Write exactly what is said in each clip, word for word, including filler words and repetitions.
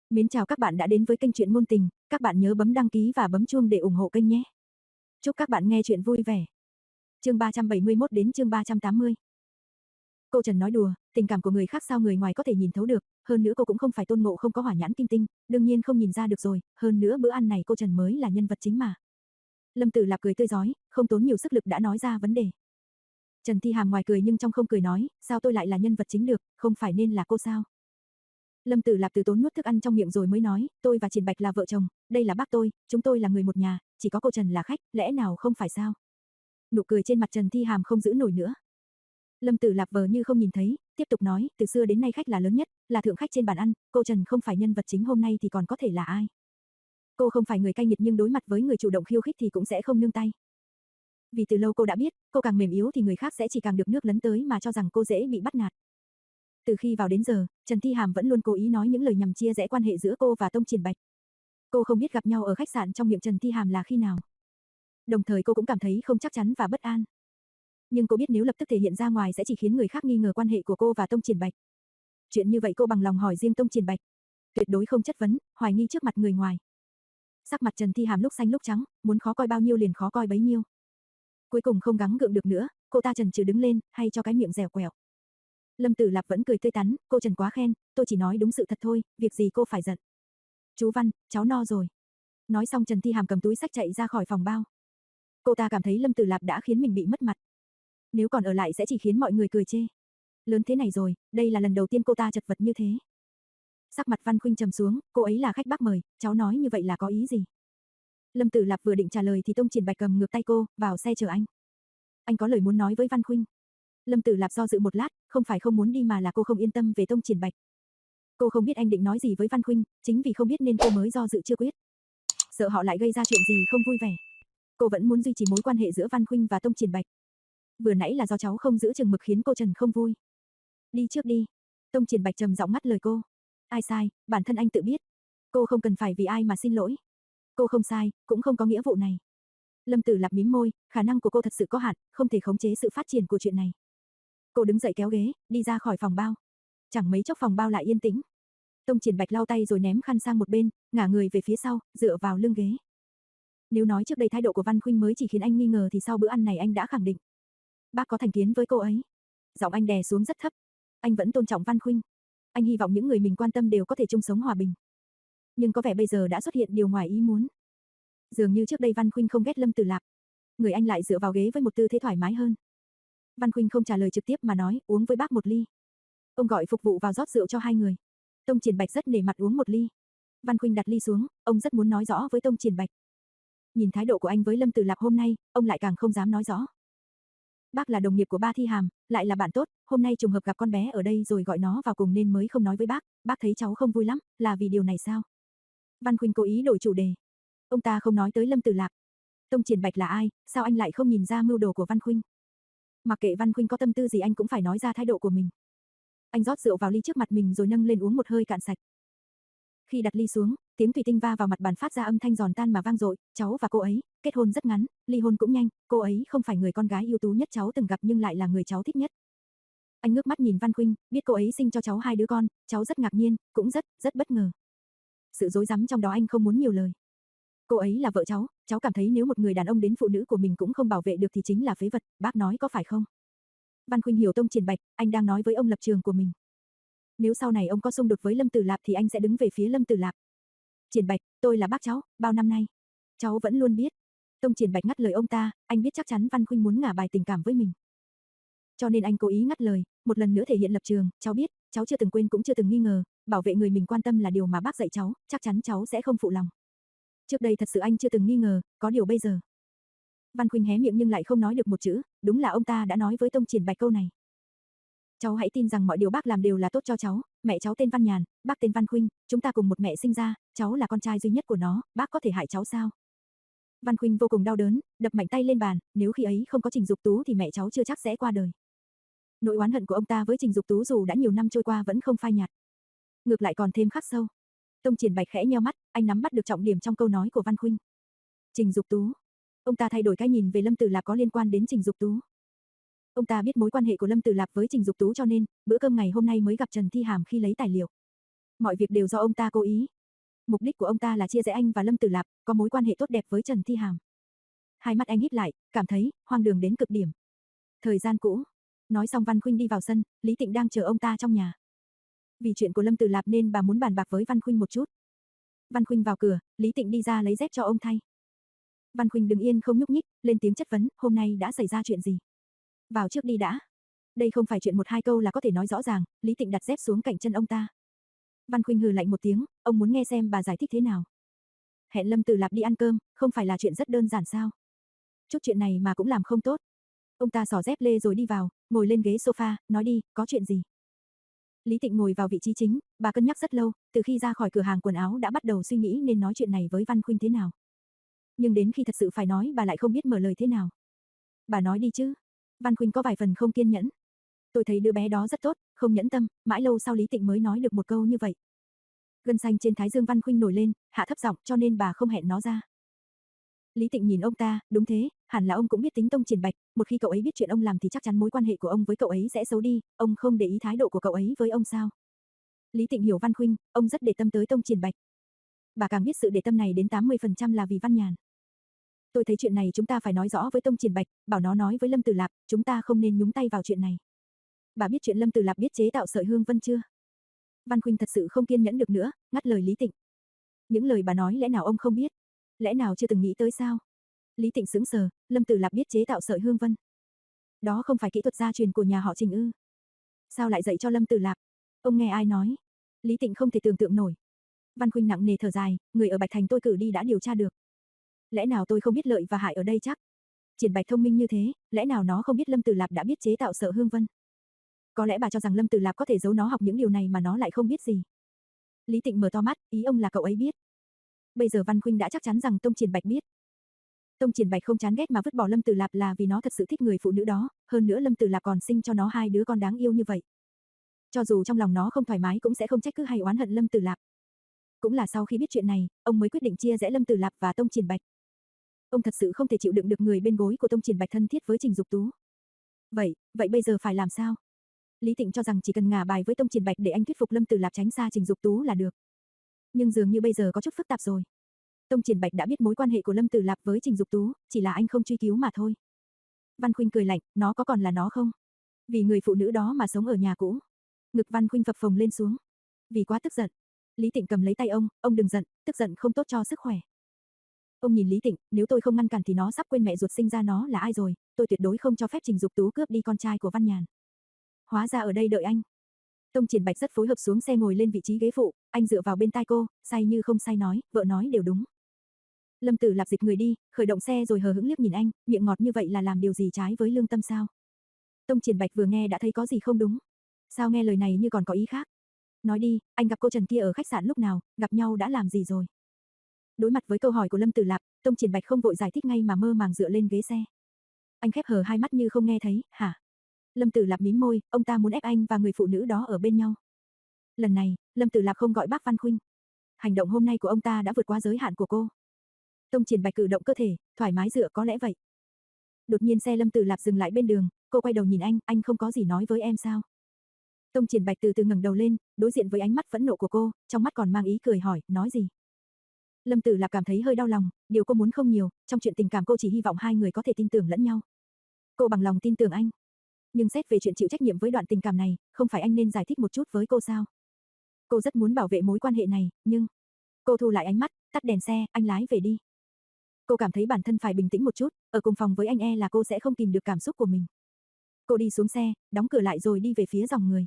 Mến chào các bạn đã đến với kênh truyện ngôn tình, các bạn nhớ bấm đăng ký và bấm chuông để ủng hộ kênh nhé. Chúc các bạn nghe truyện vui vẻ. Chương ba trăm bảy mươi mốt đến chương ba trăm tám mươi. Cô Trần nói đùa, tình cảm của người khác sao người ngoài có thể nhìn thấu được, hơn nữa cô cũng không phải Tôn Ngộ không có hỏa nhãn kim tinh, đương nhiên không nhìn ra được rồi, hơn nữa bữa ăn này cô Trần mới là nhân vật chính mà. Lâm Tử Lạp cười tươi rói, không tốn nhiều sức lực đã nói ra vấn đề. Trần Thi Hàm ngoài cười nhưng trong không cười nói, sao tôi lại là nhân vật chính được, không phải nên là cô sao? Lâm Tử Lạp từ tốn nuốt thức ăn trong miệng rồi mới nói, tôi và Triển Bạch là vợ chồng, đây là bác tôi, chúng tôi là người một nhà, chỉ có cô Trần là khách, lẽ nào không phải sao? Nụ cười trên mặt Trần Thi Hàm không giữ nổi nữa. Lâm Tử Lạp vờ như không nhìn thấy, tiếp tục nói, từ xưa đến nay khách là lớn nhất, là thượng khách trên bàn ăn, cô Trần không phải nhân vật chính hôm nay thì còn có thể là ai? Cô không phải người cay nghiệt nhưng đối mặt với người chủ động khiêu khích thì cũng sẽ không nương tay. Vì từ lâu cô đã biết, cô càng mềm yếu thì người khác sẽ chỉ càng được nước lấn tới mà cho rằng cô dễ bị bắt nạt. Từ khi vào đến giờ, Trần Thi Hàm vẫn luôn cố ý nói những lời nhằm chia rẽ quan hệ giữa cô và Tông Triển Bạch. Cô không biết gặp nhau ở khách sạn trong miệng Trần Thi Hàm là khi nào. Đồng thời cô cũng cảm thấy không chắc chắn và bất an. Nhưng cô biết nếu lập tức thể hiện ra ngoài sẽ chỉ khiến người khác nghi ngờ quan hệ của cô và Tông Triển Bạch. Chuyện như vậy cô bằng lòng hỏi riêng Tông Triển Bạch. Tuyệt đối không chất vấn, hoài nghi trước mặt người ngoài. Sắc mặt Trần Thi Hàm lúc xanh lúc trắng, muốn khó coi bao nhiêu liền khó coi bấy nhiêu. Cuối cùng không gắng gượng được nữa, cô ta chần chừ đứng lên, hay cho cái miệng dẻo quẹo. Lâm Tử Lạp vẫn cười tươi tắn, cô Trần quá khen, tôi chỉ nói đúng sự thật thôi, việc gì cô phải giận. Chú Văn, cháu no rồi. Nói xong Trần Thi Hàm cầm túi xách chạy ra khỏi phòng bao. Cô ta cảm thấy Lâm Tử Lạp đã khiến mình bị mất mặt. Nếu còn ở lại sẽ chỉ khiến mọi người cười chê. Lớn thế này rồi, đây là lần đầu tiên cô ta chật vật như thế. Sắc mặt Văn Khuynh trầm xuống, cô ấy là khách bác mời, cháu nói như vậy là có ý gì? Lâm Tử Lạp vừa định trả lời thì Tông Triển Bạch cầm ngược tay cô, vào xe chờ anh. Anh có lời muốn nói với Văn Khuynh. Lâm Tử Lạp do dự một lát, không phải không muốn đi mà là cô không yên tâm về Tông Triển Bạch. Cô không biết anh định nói gì với Văn Khuynh, chính vì không biết nên cô mới do dự chưa quyết. Sợ họ lại gây ra chuyện gì không vui vẻ. Cô vẫn muốn duy trì mối quan hệ giữa Văn Khuynh và Tông Triển Bạch. Vừa nãy là do cháu không giữ chừng mực khiến cô Trần không vui. Đi trước đi. Tông Triển Bạch trầm giọng ngắt lời cô. Ai sai, bản thân anh tự biết. Cô không cần phải vì ai mà xin lỗi. Cô không sai, cũng không có nghĩa vụ này. Lâm Tử Lạp mím môi, khả năng của cô thật sự có hạn, không thể khống chế sự phát triển của chuyện này. Cô đứng dậy kéo ghế, đi ra khỏi phòng bao. Chẳng mấy chốc phòng bao lại yên tĩnh. Tông Triển Bạch lau tay rồi ném khăn sang một bên, ngả người về phía sau, dựa vào lưng ghế. Nếu nói trước đây thái độ của Văn Khuynh mới chỉ khiến anh nghi ngờ thì sau bữa ăn này anh đã khẳng định. Bác có thành kiến với cô ấy. Giọng anh đè xuống rất thấp. Anh vẫn tôn trọng Văn Khuynh. Anh hy vọng những người mình quan tâm đều có thể chung sống hòa bình. Nhưng có vẻ bây giờ đã xuất hiện điều ngoài ý muốn. Dường như trước đây Văn Khuynh không ghét Lâm Tử Lạp. Người anh lại dựa vào ghế với một tư thế thoải mái hơn. Văn Khuynh không trả lời trực tiếp mà nói, uống với bác một ly. Ông gọi phục vụ vào rót rượu cho hai người. Tông Triển Bạch rất nể mặt uống một ly. Văn Khuynh đặt ly xuống, ông rất muốn nói rõ với Tông Triển Bạch. Nhìn thái độ của anh với Lâm Tử Lạp hôm nay, ông lại càng không dám nói rõ. Bác là đồng nghiệp của ba Thi Hàm, lại là bạn tốt, hôm nay trùng hợp gặp con bé ở đây rồi gọi nó vào cùng nên mới không nói với bác, bác thấy cháu không vui lắm, là vì điều này sao? Văn Khuynh cố ý đổi chủ đề. Ông ta không nói tới Lâm Tử Lạp. Tông Triển Bạch là ai, sao anh lại không nhìn ra mưu đồ của Văn Khuynh? Mặc kệ Văn Khuynh có tâm tư gì anh cũng phải nói ra thái độ của mình. Anh rót rượu vào ly trước mặt mình rồi nâng lên uống một hơi cạn sạch. Khi đặt ly xuống, tiếng thủy tinh va vào mặt bàn phát ra âm thanh giòn tan mà vang dội, cháu và cô ấy, kết hôn rất ngắn, ly hôn cũng nhanh, cô ấy không phải người con gái ưu tú nhất cháu từng gặp nhưng lại là người cháu thích nhất. Anh ngước mắt nhìn Văn Khuynh, biết cô ấy sinh cho cháu hai đứa con, cháu rất ngạc nhiên, cũng rất, rất bất ngờ. Sự rối rắm trong đó anh không muốn nhiều lời. Cô ấy là vợ cháu, cháu cảm thấy nếu một người đàn ông đến phụ nữ của mình cũng không bảo vệ được thì chính là phế vật, bác nói có phải không? Văn Khuynh hiểu Tông Triển Bạch, anh đang nói với ông lập trường của mình. Nếu sau này ông có xung đột với Lâm Tử Lạp thì anh sẽ đứng về phía Lâm Tử Lạp. Triển Bạch, tôi là bác cháu, bao năm nay. Cháu vẫn luôn biết. Tông Triển Bạch ngắt lời ông ta, anh biết chắc chắn Văn Khuynh muốn ngả bài tình cảm với mình. Cho nên anh cố ý ngắt lời, một lần nữa thể hiện lập trường, cháu biết, cháu chưa từng quên cũng chưa từng nghi ngờ, bảo vệ người mình quan tâm là điều mà bác dạy cháu, chắc chắn cháu sẽ không phụ lòng. Trước đây thật sự anh chưa từng nghi ngờ, có điều bây giờ. Văn Khuynh hé miệng nhưng lại không nói được một chữ, đúng là ông ta đã nói với Tông Triển Bạch câu này. Cháu hãy tin rằng mọi điều bác làm đều là tốt cho cháu, mẹ cháu tên Văn Nhàn, bác tên Văn Khuynh, chúng ta cùng một mẹ sinh ra, cháu là con trai duy nhất của nó, bác có thể hại cháu sao? Văn Khuynh vô cùng đau đớn, đập mạnh tay lên bàn, nếu khi ấy không có Trình Dục Tú thì mẹ cháu chưa chắc sẽ qua đời. Nỗi oán hận của ông ta với Trình Dục Tú dù đã nhiều năm trôi qua vẫn không phai nhạt, ngược lại còn thêm khắc sâu. Tông Triển Bạch khẽ nheo mắt, anh nắm bắt được trọng điểm trong câu nói của Văn Khuynh. Trình Dục Tú. Ông ta thay đổi cái nhìn về Lâm Tử Lạp có liên quan đến Trình Dục Tú. Ông ta biết mối quan hệ của Lâm Tử Lạp với Trình Dục Tú cho nên, bữa cơm ngày hôm nay mới gặp Trần Thi Hàm khi lấy tài liệu. Mọi việc đều do ông ta cố ý, Mục đích của ông ta là chia rẽ anh và Lâm Tử Lạp, có mối quan hệ tốt đẹp với Trần Thi Hàm. Hai mắt anh híp lại, cảm thấy hoang đường đến cực điểm. Thời gian cũ. Nói xong Văn Khuynh đi vào sân, Lý Tịnh đang chờ ông ta trong nhà. Vì chuyện của Lâm Tử Lạp nên bà muốn bàn bạc với Văn Khuynh một chút. Văn Khuynh vào cửa, Lý Tịnh đi ra lấy dép cho ông thay. Văn Khuynh đứng yên không nhúc nhích, lên tiếng chất vấn, hôm nay đã xảy ra chuyện gì? Vào trước đi đã. Đây không phải chuyện một hai câu là có thể nói rõ ràng, Lý Tịnh đặt dép xuống cạnh chân ông ta. Văn Khuynh hừ lạnh một tiếng, ông muốn nghe xem bà giải thích thế nào. Hẹn Lâm Tử Lạp đi ăn cơm, không phải là chuyện rất đơn giản sao? Chút chuyện này mà cũng làm không tốt. Ông ta xỏ dép lê rồi đi vào, ngồi lên ghế sofa, nói đi, có chuyện gì? Lý Tịnh ngồi vào vị trí chính, bà cân nhắc rất lâu, từ khi ra khỏi cửa hàng quần áo đã bắt đầu suy nghĩ nên nói chuyện này với Văn Khuynh thế nào. Nhưng đến khi thật sự phải nói bà lại không biết mở lời thế nào. Bà nói đi chứ. Văn Khuynh có vài phần không kiên nhẫn. Tôi thấy đứa bé đó rất tốt, không nhẫn tâm, mãi lâu sau Lý Tịnh mới nói được một câu như vậy. Gân xanh trên thái dương Văn Khuynh nổi lên, hạ thấp giọng, cho nên bà không hẹn nó ra. Lý Tịnh nhìn ông ta, đúng thế, hẳn là ông cũng biết tính Tông Triển Bạch, một khi cậu ấy biết chuyện ông làm thì chắc chắn mối quan hệ của ông với cậu ấy sẽ xấu đi, ông không để ý thái độ của cậu ấy với ông sao? Lý Tịnh hiểu Văn Khuynh, ông rất để tâm tới Tông Triển Bạch. Bà càng biết sự để tâm này đến tám mươi phần trăm là vì Văn Nhàn. Tôi thấy chuyện này chúng ta phải nói rõ với Tông Triển Bạch, bảo nó nói với Lâm Tử Lạp, chúng ta không nên nhúng tay vào chuyện này. Bà biết chuyện Lâm Tử Lạp biết chế tạo sợi hương vân chưa? Văn Khuynh thật sự không kiên nhẫn được nữa, ngắt lời Lý Tịnh. Những lời bà nói lẽ nào ông không biết? Lẽ nào chưa từng nghĩ tới sao? Lý Tịnh sững sờ, Lâm Tử Lạp biết chế tạo sợi hương vân. Đó không phải kỹ thuật gia truyền của nhà họ Trình ư? Sao lại dạy cho Lâm Tử Lạp? Ông nghe ai nói? Lý Tịnh không thể tưởng tượng nổi. Văn Khuynh nặng nề thở dài, người ở Bạch Thành tôi cử đi đã điều tra được. Lẽ nào tôi không biết lợi và hại ở đây chắc? Triển Bạch thông minh như thế, lẽ nào nó không biết Lâm Tử Lạp đã biết chế tạo sợi hương vân? Có lẽ bà cho rằng Lâm Tử Lạp có thể giấu nó học những điều này mà nó lại không biết gì. Lý Tịnh mở to mắt, ý ông là cậu ấy biết. Bây giờ Văn Khuynh đã chắc chắn rằng Tông Triển Bạch biết. Tông Triển Bạch không chán ghét mà vứt bỏ Lâm Tử Lạp là vì nó thật sự thích người phụ nữ đó, hơn nữa Lâm Tử Lạp còn sinh cho nó hai đứa con đáng yêu như vậy. Cho dù trong lòng nó không thoải mái cũng sẽ không trách cứ hay oán hận Lâm Tử Lạp. Cũng là sau khi biết chuyện này, ông mới quyết định chia rẽ Lâm Tử Lạp và Tông Triển Bạch. Ông thật sự không thể chịu đựng được người bên gối của Tông Triển Bạch thân thiết với Trình Dục Tú. Vậy, vậy bây giờ phải làm sao? Lý Tịnh cho rằng chỉ cần ngả bài với Tông Triển Bạch để anh thuyết phục Lâm Tử Lạp tránh xa Trình Dục Tú là được. Nhưng dường như bây giờ có chút phức tạp rồi. Tông Triển Bạch đã biết mối quan hệ của Lâm Tử Lạp với Trình Dục Tú, chỉ là anh không truy cứu mà thôi. Văn Khuynh cười lạnh, nó có còn là nó không? Vì người phụ nữ đó mà sống ở nhà cũ. Ngực Văn Khuynh phập phồng lên xuống. Vì quá tức giận. Lý Tịnh cầm lấy tay ông, ông đừng giận, tức giận không tốt cho sức khỏe. Ông nhìn Lý Tịnh, nếu tôi không ngăn cản thì nó sắp quên mẹ ruột sinh ra nó là ai rồi, tôi tuyệt đối không cho phép Trình Dục Tú cướp đi con trai của Văn Nhàn. Hóa ra ở đây đợi anh. Tông Triển Bạch rất phối hợp xuống xe ngồi lên vị trí ghế phụ, anh dựa vào bên tai cô, say như không say nói, vợ nói đều đúng. Lâm Tử Lạp dịch người đi, khởi động xe rồi hờ hững liếc nhìn anh, miệng ngọt như vậy là làm điều gì trái với lương tâm sao? Tông Triển Bạch vừa nghe đã thấy có gì không đúng. Sao nghe lời này như còn có ý khác? Nói đi, anh gặp cô Trần kia ở khách sạn lúc nào, gặp nhau đã làm gì rồi? Đối mặt với câu hỏi của Lâm Tử Lạp, Tông Triển Bạch không vội giải thích ngay mà mơ màng dựa lên ghế xe. Anh khép hờ hai mắt như không nghe thấy, hả? Lâm Tử Lạp mím môi, ông ta muốn ép anh và người phụ nữ đó ở bên nhau. Lần này, Lâm Tử Lạp không gọi bác Văn Khuynh. Hành động hôm nay của ông ta đã vượt qua giới hạn của cô. Tông Triển Bạch cử động cơ thể, thoải mái dựa có lẽ vậy. Đột nhiên xe Lâm Tử Lạp dừng lại bên đường, cô quay đầu nhìn anh, anh không có gì nói với em sao? Tông Triển Bạch từ từ ngẩng đầu lên, đối diện với ánh mắt phẫn nộ của cô, trong mắt còn mang ý cười hỏi, nói gì? Lâm Tử Lạp cảm thấy hơi đau lòng, điều cô muốn không nhiều, trong chuyện tình cảm cô chỉ hy vọng hai người có thể tin tưởng lẫn nhau. Cô bằng lòng tin tưởng anh. Nhưng xét về chuyện chịu trách nhiệm với đoạn tình cảm này, không phải anh nên giải thích một chút với cô sao? Cô rất muốn bảo vệ mối quan hệ này, nhưng... Cô thu lại ánh mắt, tắt đèn xe, anh lái về đi. Cô cảm thấy bản thân phải bình tĩnh một chút, ở cùng phòng với anh e là cô sẽ không kìm được cảm xúc của mình. Cô đi xuống xe, đóng cửa lại rồi đi về phía dòng người.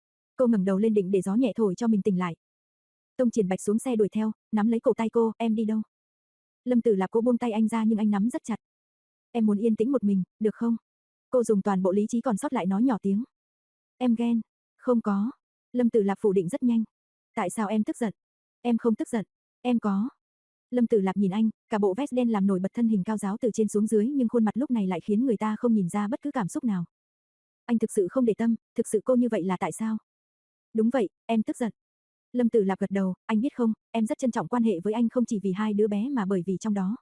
Cô ngẩng đầu lên định để gió nhẹ thổi cho mình tỉnh lại. Tông Triển Bạch xuống xe đuổi theo, nắm lấy cổ tay cô, em đi đâu? Lâm Tử Lạp cô buông tay anh ra nhưng anh nắm rất chặt. Em muốn yên tĩnh một mình, được không? Cô dùng toàn bộ lý trí còn sót lại nói nhỏ tiếng. Em ghen. Không có. Lâm Tử Lạp phủ định rất nhanh. Tại sao em tức giận? Em không tức giận. Em có. Lâm Tử Lạp nhìn anh, cả bộ vest đen làm nổi bật thân hình cao giáo từ trên xuống dưới nhưng khuôn mặt lúc này lại khiến người ta không nhìn ra bất cứ cảm xúc nào. Anh thực sự không để tâm, thực sự cô như vậy là tại sao? Đúng vậy, em tức giận. Lâm Tử Lạp gật đầu, anh biết không, em rất trân trọng quan hệ với anh không chỉ vì hai đứa bé mà bởi vì trong đó.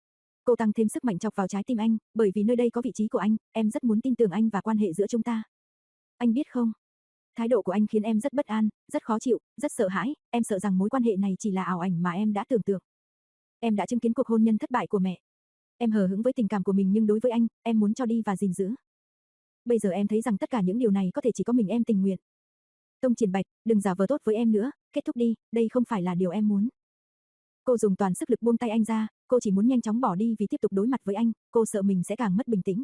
Cô tăng thêm sức mạnh chọc vào trái tim anh, bởi vì nơi đây có vị trí của anh, em rất muốn tin tưởng anh và quan hệ giữa chúng ta. Anh biết không? Thái độ của anh khiến em rất bất an, rất khó chịu, rất sợ hãi, em sợ rằng mối quan hệ này chỉ là ảo ảnh mà em đã tưởng tượng. Em đã chứng kiến cuộc hôn nhân thất bại của mẹ. Em hờ hững với tình cảm của mình nhưng đối với anh, em muốn cho đi và gìn giữ. Bây giờ em thấy rằng tất cả những điều này có thể chỉ có mình em tình nguyện. Tông Triển Bạch, đừng giả vờ tốt với em nữa, kết thúc đi, đây không phải là điều em muốn. Cô dùng toàn sức lực buông tay anh ra, cô chỉ muốn nhanh chóng bỏ đi vì tiếp tục đối mặt với anh, cô sợ mình sẽ càng mất bình tĩnh.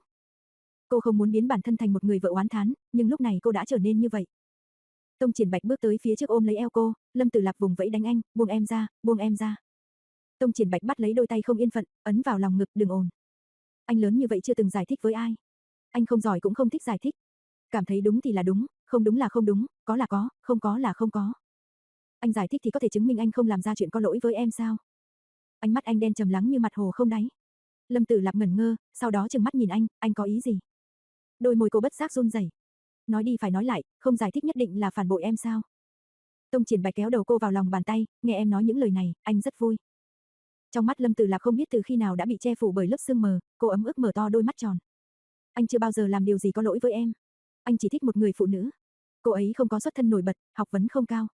Cô không muốn biến bản thân thành một người vợ oán thán, nhưng lúc này cô đã trở nên như vậy. Tông Triển Bạch bước tới phía trước ôm lấy eo cô, Lâm Tử Lạp vùng vẫy đánh anh, buông em ra, buông em ra. Tông Triển Bạch bắt lấy đôi tay không yên phận, ấn vào lòng ngực, đừng ồn. Anh lớn như vậy chưa từng giải thích với ai. Anh không giỏi cũng không thích giải thích. Cảm thấy đúng thì là đúng, không đúng là không đúng, có là có, không có là không có. Anh giải thích thì có thể chứng minh anh không làm ra chuyện có lỗi với em sao? Ánh mắt anh đen trầm lắng như mặt hồ không đáy. Lâm Tử Lạp ngẩn ngơ, sau đó trừng mắt nhìn anh, anh có ý gì? Đôi môi cô bất giác run rẩy. Nói đi phải nói lại, không giải thích nhất định là phản bội em sao? Tông Triển Bạch kéo đầu cô vào lòng bàn tay, nghe em nói những lời này, anh rất vui. Trong mắt Lâm Tử Lạp không biết từ khi nào đã bị che phủ bởi lớp sương mờ, cô ấm ức mở to đôi mắt tròn. Anh chưa bao giờ làm điều gì có lỗi với em. Anh chỉ thích một người phụ nữ. Cô ấy không có xuất thân nổi bật, học vấn không cao.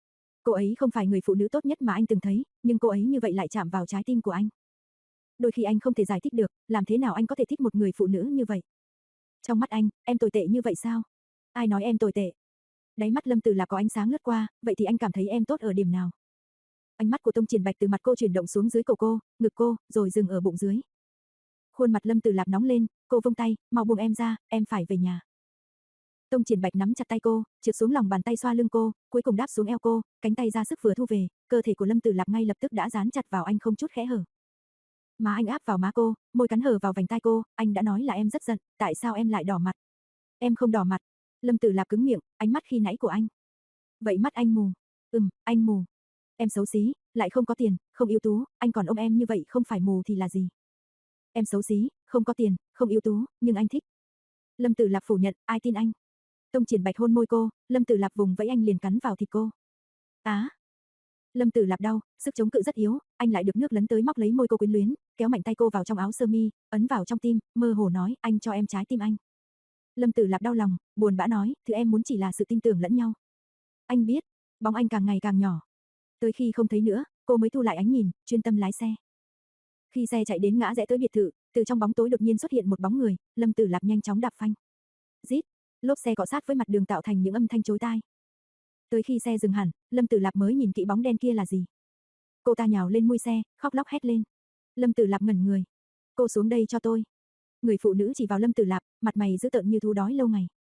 Cô ấy không phải người phụ nữ tốt nhất mà anh từng thấy, nhưng cô ấy như vậy lại chạm vào trái tim của anh. Đôi khi anh không thể giải thích được, làm thế nào anh có thể thích một người phụ nữ như vậy? Trong mắt anh, em tồi tệ như vậy sao? Ai nói em tồi tệ? Đáy mắt Lâm Tử Lạp có ánh sáng lướt qua, vậy thì anh cảm thấy em tốt ở điểm nào? Ánh mắt của Tông Triển Bạch từ mặt cô chuyển động xuống dưới cổ cô, ngực cô, rồi dừng ở bụng dưới. Khuôn mặt Lâm Tử Lạp nóng lên, cô vung tay, mau buông em ra, em phải về nhà. Tông Triển Bạch nắm chặt tay cô, trượt xuống lòng bàn tay xoa lưng cô, cuối cùng đáp xuống eo cô, cánh tay ra sức vừa thu về, cơ thể của Lâm Tử Lạp ngay lập tức đã dán chặt vào anh không chút khẽ hở. Má anh áp vào má cô, môi cắn hở vào vành tai cô, anh đã nói là em rất giận, tại sao em lại đỏ mặt? Em không đỏ mặt. Lâm Tử Lạp cứng miệng, ánh mắt khi nãy của anh. Vậy mắt anh mù? Ừm, anh mù. Em xấu xí, lại không có tiền, không ưu tú, anh còn ôm em như vậy không phải mù thì là gì? Em xấu xí, không có tiền, không ưu tú, nhưng anh thích. Lâm Tử Lạp phủ nhận, ai tin anh? Tông Triển Bạch hôn môi cô, Lâm Tử Lạp vùng vẫy anh liền cắn vào thịt cô. Á! Lâm Tử Lạp đau, sức chống cự rất yếu, anh lại được nước lấn tới móc lấy môi cô quyến luyến, kéo mạnh tay cô vào trong áo sơ mi, ấn vào trong tim, mơ hồ nói, anh cho em trái tim anh. Lâm Tử Lạp đau lòng, buồn bã nói, thứ em muốn chỉ là sự tin tưởng lẫn nhau. Anh biết, bóng anh càng ngày càng nhỏ. Tới khi không thấy nữa, cô mới thu lại ánh nhìn, chuyên tâm lái xe. Khi xe chạy đến ngã rẽ tới biệt thự, từ trong bóng tối đột nhiên xuất hiện một bóng người, Lâm Tử Lạp nhanh chóng đạp phanh. Rít, lốp xe cọ sát với mặt đường tạo thành những âm thanh chói tai. Tới khi xe dừng hẳn, Lâm Tử Lạp mới nhìn kỹ bóng đen kia là gì. Cô ta nhào lên mui xe, khóc lóc hét lên. Lâm Tử Lạp ngẩn người. Cô xuống đây cho tôi. Người phụ nữ chỉ vào Lâm Tử Lạp, mặt mày dữ tợn như thú đói lâu ngày.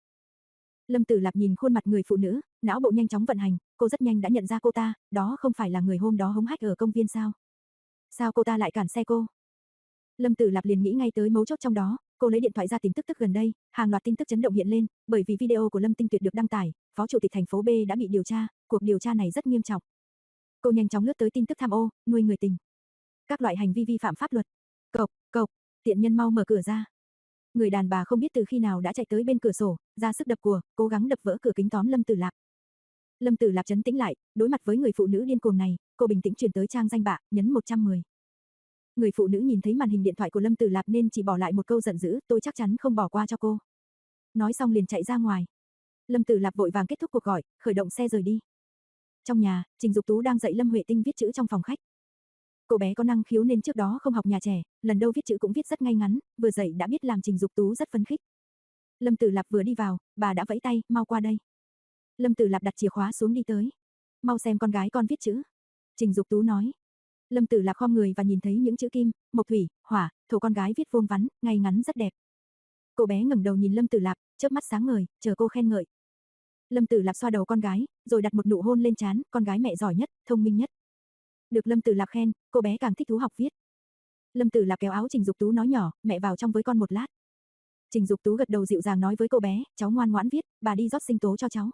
Lâm Tử Lạp nhìn khuôn mặt người phụ nữ, não bộ nhanh chóng vận hành, cô rất nhanh đã nhận ra cô ta, đó không phải là người hôm đó hống hách ở công viên sao? Sao cô ta lại cản xe cô? Lâm Tử Lạp liền nghĩ ngay tới mấu chốt trong đó, cô lấy điện thoại ra tìm tức tức gần đây, hàng loạt tin tức chấn động hiện lên, bởi vì video của Lâm Tinh Tuyệt được đăng tải, phó chủ tịch thành phố B đã bị điều tra, cuộc điều tra này rất nghiêm trọng. Cô nhanh chóng lướt tới tin tức tham ô, nuôi người tình, các loại hành vi vi phạm pháp luật. Cộc, cộc, tiện nhân mau mở cửa ra. Người đàn bà không biết từ khi nào đã chạy tới bên cửa sổ, ra sức đập của, cố gắng đập vỡ cửa kính tóm Lâm Tử Lạp. Lâm Tử Lạp trấn tĩnh lại, đối mặt với người phụ nữ điên cuồng này, cô bình tĩnh chuyển tới trang danh bạ, nhấn một trăm mười. Người phụ nữ nhìn thấy màn hình điện thoại của Lâm Tử Lạp nên chỉ bỏ lại một câu giận dữ, tôi chắc chắn không bỏ qua cho cô. Nói xong liền chạy ra ngoài. Lâm Tử Lạp vội vàng kết thúc cuộc gọi, khởi động xe rời đi. Trong nhà, Trình Dục Tú đang dạy Lâm Huệ Tinh viết chữ trong phòng khách. Cô bé có năng khiếu nên trước đó không học nhà trẻ, lần đầu viết chữ cũng viết rất ngay ngắn, vừa dạy đã biết làm Trình Dục Tú rất phấn khích. Lâm Tử Lạp vừa đi vào, bà đã vẫy tay, mau qua đây. Lâm Tử Lạp đặt chìa khóa xuống đi tới. Mau xem con gái con viết chữ. Trình Dục Tú nói. Lâm Tử Lạp khom người và nhìn thấy những chữ kim, mộc thủy, hỏa, thổ con gái viết vuông vắn, ngay ngắn rất đẹp. Cô bé ngẩng đầu nhìn Lâm Tử Lạp, chớp mắt sáng ngời, chờ cô khen ngợi. Lâm Tử Lạp xoa đầu con gái, rồi đặt một nụ hôn lên trán, con gái mẹ giỏi nhất, thông minh nhất. Được Lâm Tử Lạp khen, cô bé càng thích thú học viết. Lâm Tử Lạp kéo áo Trình Dục Tú nói nhỏ, mẹ vào trong với con một lát. Trình Dục Tú gật đầu dịu dàng nói với cô bé, cháu ngoan ngoãn viết, bà đi rót sinh tố cho cháu.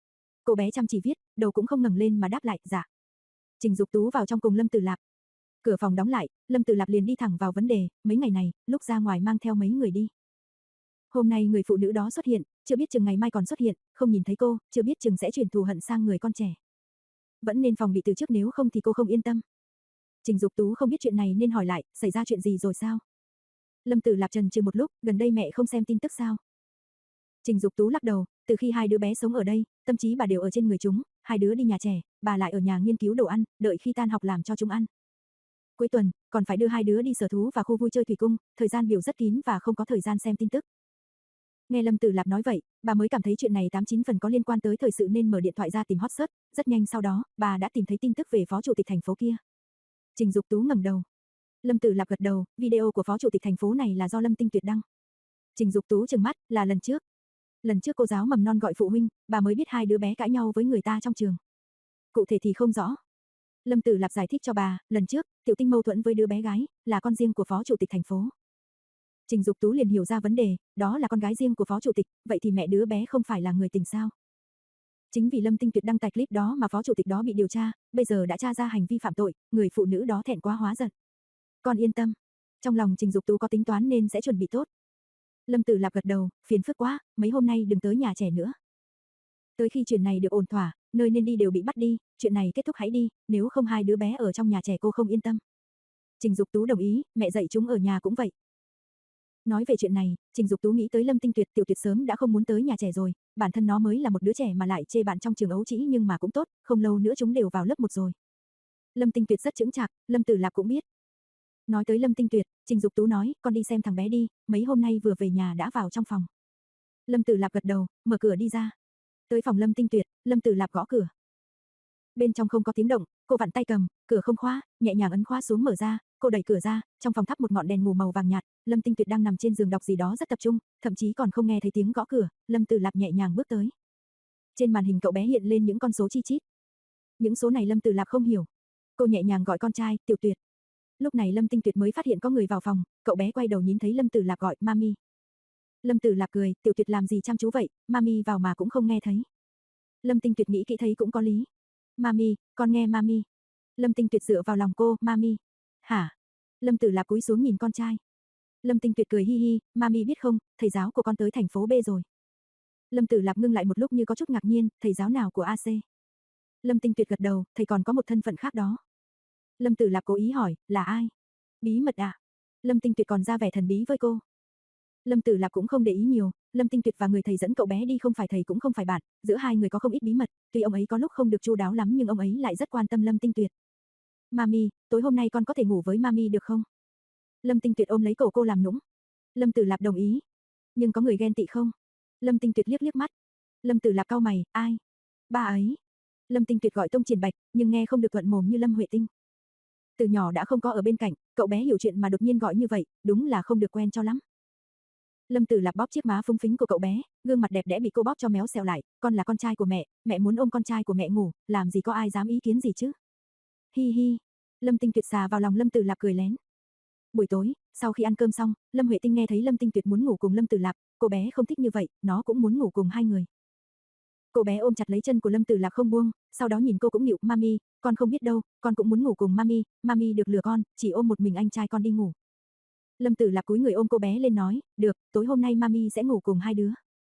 Cô bé chăm chỉ viết, đầu cũng không ngẩng lên mà đáp lại, dạ. Trình Dục Tú vào trong cùng Lâm Tử Lạp. Cửa phòng đóng lại, Lâm Tử Lạp liền đi thẳng vào vấn đề, mấy ngày này, lúc ra ngoài mang theo mấy người đi. Hôm nay người phụ nữ đó xuất hiện, chưa biết chừng ngày mai còn xuất hiện, không nhìn thấy cô, chưa biết chừng sẽ chuyển thù hận sang người con trẻ. Vẫn nên phòng bị từ trước nếu không thì cô không yên tâm. Trình Dục Tú không biết chuyện này nên hỏi lại, xảy ra chuyện gì rồi sao? Lâm Tử Lạp trần trừ một lúc, gần đây mẹ không xem tin tức sao? Trình Dục Tú lắc đầu, từ khi hai đứa bé sống ở đây, tâm trí bà đều ở trên người chúng, hai đứa đi nhà trẻ, bà lại ở nhà nghiên cứu đồ ăn, đợi khi tan học làm cho chúng ăn. Cuối tuần, còn phải đưa hai đứa đi sở thú và khu vui chơi thủy cung, thời gian biểu rất kín và không có thời gian xem tin tức. Nghe Lâm Tử Lạp nói vậy, bà mới cảm thấy chuyện này tám chín phần có liên quan tới thời sự nên mở điện thoại ra tìm hot search, rất nhanh sau đó, bà đã tìm thấy tin tức về phó chủ tịch thành phố kia. Trình Dục Tú ngẩng đầu. Lâm Tử Lạp gật đầu, video của phó chủ tịch thành phố này là do Lâm Tinh Tuyệt đăng. Trình Dục Tú trừng mắt, là lần trước. Lần trước cô giáo mầm non gọi phụ huynh, bà mới biết hai đứa bé cãi nhau với người ta trong trường. Cụ thể thì không rõ. Lâm Tử Lạp giải thích cho bà, lần trước, Tiểu Tinh mâu thuẫn với đứa bé gái, là con riêng của phó chủ tịch thành phố. Trình Dục Tú liền hiểu ra vấn đề, đó là con gái riêng của phó chủ tịch, vậy thì mẹ đứa bé không phải là người tình sao? Chính vì Lâm Tinh Tuyệt đăng tải clip đó mà phó chủ tịch đó bị điều tra, bây giờ đã tra ra hành vi phạm tội, người phụ nữ đó thẹn quá hóa giận. Con yên tâm. Trong lòng Trình Dục Tú có tính toán nên sẽ chuẩn bị tốt. Lâm Tử Lạp gật đầu, phiền phức quá, mấy hôm nay đừng tới nhà trẻ nữa. Tới khi chuyện này được ổn thỏa, nơi nên đi đều bị bắt đi, chuyện này kết thúc hãy đi, nếu không hai đứa bé ở trong nhà trẻ cô không yên tâm. Trình Dục Tú đồng ý, mẹ dạy chúng ở nhà cũng vậy. Nói về chuyện này, Trình Dục Tú nghĩ tới Lâm Tinh Tuyệt, Tiểu Tuyệt sớm đã không muốn tới nhà trẻ rồi, bản thân nó mới là một đứa trẻ mà lại chê bạn trong trường ấu trĩ nhưng mà cũng tốt, không lâu nữa chúng đều vào lớp một rồi. Lâm Tinh Tuyệt rất chững chạc, Lâm Tử Lạp cũng biết. Nói tới Lâm Tinh Tuyệt, Trình Dục Tú nói, con đi xem thằng bé đi, mấy hôm nay vừa về nhà đã vào trong phòng. Lâm Tử Lạp gật đầu, mở cửa đi ra. Tới phòng Lâm Tinh Tuyệt, Lâm Tử Lạp gõ cửa. Bên trong không có tiếng động, cô vặn tay cầm, cửa không khóa, nhẹ nhàng ấn khóa xuống mở ra, cô đẩy cửa ra, trong phòng thắp một ngọn đèn ngủ màu vàng nhạt, Lâm Tinh Tuyệt đang nằm trên giường đọc gì đó rất tập trung, thậm chí còn không nghe thấy tiếng gõ cửa, Lâm Tử Lạp nhẹ nhàng bước tới. Trên màn hình cậu bé hiện lên những con số chi chít. Những số này Lâm Tử Lạp không hiểu. Cô nhẹ nhàng gọi con trai, Tiểu Tuyệt. Lúc này Lâm Tinh Tuyệt mới phát hiện có người vào phòng, cậu bé quay đầu nhìn thấy Lâm Tử Lạp gọi, "Mami." Lâm Tử Lạp cười, "Tiểu Tuyệt làm gì chăm chú vậy, Mami vào mà cũng không nghe thấy." Lâm Tinh Tuyệt nghĩ kỹ thấy cũng có lý. "Mami, con nghe Mami." Lâm Tinh Tuyệt dựa vào lòng cô, "Mami." "Hả?" Lâm Tử Lạp cúi xuống nhìn con trai. Lâm Tinh Tuyệt cười hi hi, "Mami biết không, thầy giáo của con tới thành phố B rồi." Lâm Tử Lạp ngưng lại một lúc như có chút ngạc nhiên, "Thầy giáo nào của a xê?" Lâm Tinh Tuyệt gật đầu, "Thầy còn có một thân phận khác đó." Lâm Tử Lạp cố ý hỏi, "Là ai?" "Bí mật à?" Lâm Tinh Tuyệt còn ra vẻ thần bí với cô. Lâm Tử Lạp cũng không để ý nhiều, Lâm Tinh Tuyệt và người thầy dẫn cậu bé đi không phải thầy cũng không phải bạn, giữa hai người có không ít bí mật, tuy ông ấy có lúc không được chu đáo lắm nhưng ông ấy lại rất quan tâm Lâm Tinh Tuyệt. "Mami, tối hôm nay con có thể ngủ với Mami được không?" Lâm Tinh Tuyệt ôm lấy cổ cô làm nũng. Lâm Tử Lạp đồng ý. "Nhưng có người ghen tị không?" Lâm Tinh Tuyệt liếc liếc mắt. Lâm Tử Lạp cau mày, "Ai?" "Ba ấy." Lâm Tinh Tuyệt gọi Tông Triển Bạch, nhưng nghe không được thuận mồm như Lâm Huệ Tinh. Từ nhỏ đã không có ở bên cạnh, cậu bé hiểu chuyện mà đột nhiên gọi như vậy, đúng là không được quen cho lắm. Lâm Tử Lạp bóp chiếc má phúng phính của cậu bé, gương mặt đẹp đẽ bị cô bóp cho méo xẹo lại, "Con là con trai của mẹ, mẹ muốn ôm con trai của mẹ ngủ, làm gì có ai dám ý kiến gì chứ." Hi hi. Lâm Tinh Tuyệt xà vào lòng Lâm Tử Lạp cười lén. Buổi tối, sau khi ăn cơm xong, Lâm Huệ Tinh nghe thấy Lâm Tinh Tuyệt muốn ngủ cùng Lâm Tử Lạp, cô bé không thích như vậy, nó cũng muốn ngủ cùng hai người. Cô bé ôm chặt lấy chân của Lâm Tử Lạp không buông, sau đó nhìn cô cũng nịu, "Mami, con không biết đâu, con cũng muốn ngủ cùng Mami, Mami được lừa con, chỉ ôm một mình anh trai con đi ngủ." Lâm Tử Lạp cúi người ôm cô bé lên nói, "Được, tối hôm nay Mami sẽ ngủ cùng hai đứa."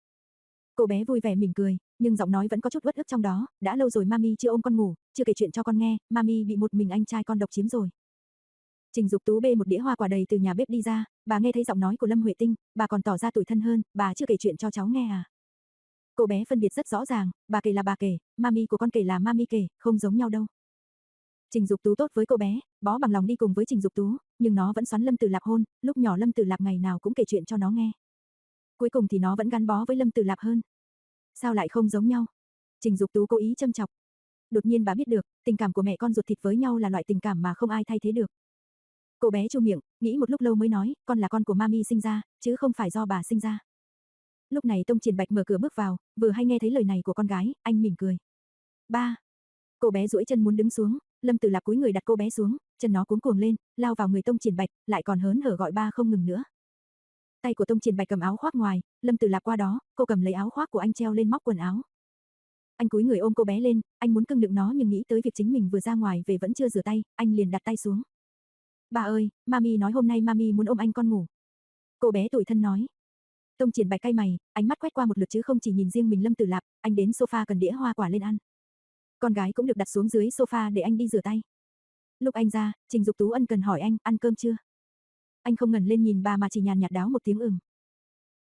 Cô bé vui vẻ mỉm cười, nhưng giọng nói vẫn có chút uất ức trong đó, "Đã lâu rồi Mami chưa ôm con ngủ, chưa kể chuyện cho con nghe, Mami bị một mình anh trai con độc chiếm rồi." Trình Dục Tú bê một đĩa hoa quả đầy từ nhà bếp đi ra, bà nghe thấy giọng nói của Lâm Huệ Tinh, bà còn tỏ ra tủi thân hơn, "Bà chưa kể chuyện cho cháu nghe à?" Cô bé phân biệt rất rõ ràng, bà kể là bà kể, Mami của con kể là Mami kể, không giống nhau đâu. Trình Dục Tú tốt với cô bé, bó bằng lòng đi cùng với Trình Dục Tú, nhưng nó vẫn xoắn Lâm Tử Lạp hôn, lúc nhỏ Lâm Tử Lạp ngày nào cũng kể chuyện cho nó nghe. Cuối cùng thì nó vẫn gắn bó với Lâm Tử Lạp hơn. Sao lại không giống nhau? Trình Dục Tú cố ý châm chọc. Đột nhiên bà biết được, tình cảm của mẹ con ruột thịt với nhau là loại tình cảm mà không ai thay thế được. Cô bé chu miệng, nghĩ một lúc lâu mới nói, "Con là con của Mami sinh ra, chứ không phải do bà sinh ra." Lúc này Tông Triển Bạch mở cửa bước vào, vừa hay nghe thấy lời này của con gái, anh mỉm cười. "Ba." Cô bé duỗi chân muốn đứng xuống, Lâm Tử Lạp cúi người đặt cô bé xuống, chân nó cuống cuồng lên, lao vào người Tông Triển Bạch, lại còn hớn hở gọi ba không ngừng nữa. Tay của Tông Triển Bạch cầm áo khoác ngoài, Lâm Tử Lạp qua đó, cô cầm lấy áo khoác của anh treo lên móc quần áo. Anh cúi người ôm cô bé lên, anh muốn cưng nựng nó nhưng nghĩ tới việc chính mình vừa ra ngoài về vẫn chưa rửa tay, anh liền đặt tay xuống. "Ba ơi, Mami nói hôm nay Mami muốn ôm anh con ngủ." Cô bé tủi thân nói. Tông Triển Bạch cay mày, ánh mắt quét qua một lượt chứ không chỉ nhìn riêng mình Lâm Tử Lạp, anh đến sofa cần đĩa hoa quả lên ăn. Con gái cũng được đặt xuống dưới sofa để anh đi rửa tay. Lúc anh ra, Trình Dục Tú ân cần hỏi anh, "Ăn cơm chưa?" Anh không ngẩng lên nhìn bà mà chỉ nhàn nhạt đáo một tiếng ừm.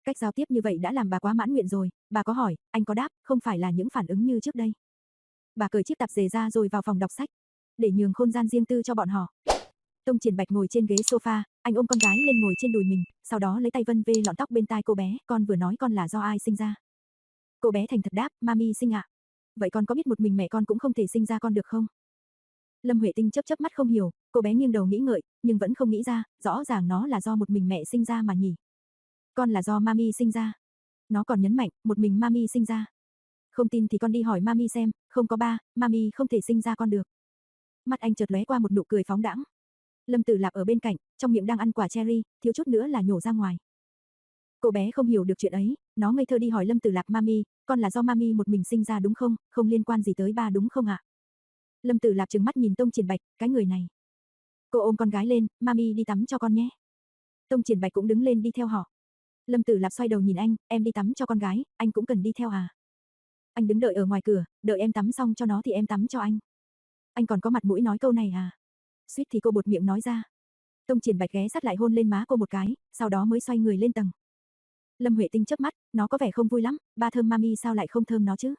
Cách giao tiếp như vậy đã làm bà quá mãn nguyện rồi, bà có hỏi, anh có đáp, không phải là những phản ứng như trước đây. Bà cởi chiếc tạp dề ra rồi vào phòng đọc sách, để nhường không gian riêng tư cho bọn họ. Tông Triển Bạch ngồi trên ghế sofa, anh ôm con gái lên ngồi trên đùi mình, sau đó lấy tay vân vê lọn tóc bên tai cô bé, con vừa nói con là do ai sinh ra. Cô bé thành thật đáp, mami sinh ạ. Vậy con có biết một mình mẹ con cũng không thể sinh ra con được không? Lâm Huệ Tinh chớp chớp mắt không hiểu, cô bé nghiêng đầu nghĩ ngợi, nhưng vẫn không nghĩ ra, rõ ràng nó là do một mình mẹ sinh ra mà nhỉ. Con là do mami sinh ra. Nó còn nhấn mạnh, một mình mami sinh ra. Không tin thì con đi hỏi mami xem, không có ba, mami không thể sinh ra con được. Mắt anh chợt lóe qua một nụ cười phóng đãng. Lâm Tử Lạp ở bên cạnh, trong miệng đang ăn quả cherry, thiếu chút nữa là nhổ ra ngoài. Cô bé không hiểu được chuyện ấy, nó ngây thơ đi hỏi Lâm Tử Lạp, mami, con là do mami một mình sinh ra đúng không, không liên quan gì tới ba đúng không ạ? Lâm Tử Lạp trừng mắt nhìn Tông Triển Bạch, cái người này. Cô ôm con gái lên, mami đi tắm cho con nhé. Tông Triển Bạch cũng đứng lên đi theo họ. Lâm Tử Lạp xoay đầu nhìn anh, em đi tắm cho con gái, anh cũng cần đi theo à? Anh đứng đợi ở ngoài cửa, đợi em tắm xong cho nó thì em tắm cho anh. Anh còn có mặt mũi nói câu này à? Suýt thì cô buột miệng nói ra. Tông Triển Bạch ghé sát lại hôn lên má cô một cái, sau đó mới xoay người lên tầng. Lâm Huệ Tinh chớp mắt, nó có vẻ không vui lắm, ba thơm mami sao lại không thơm nó chứ?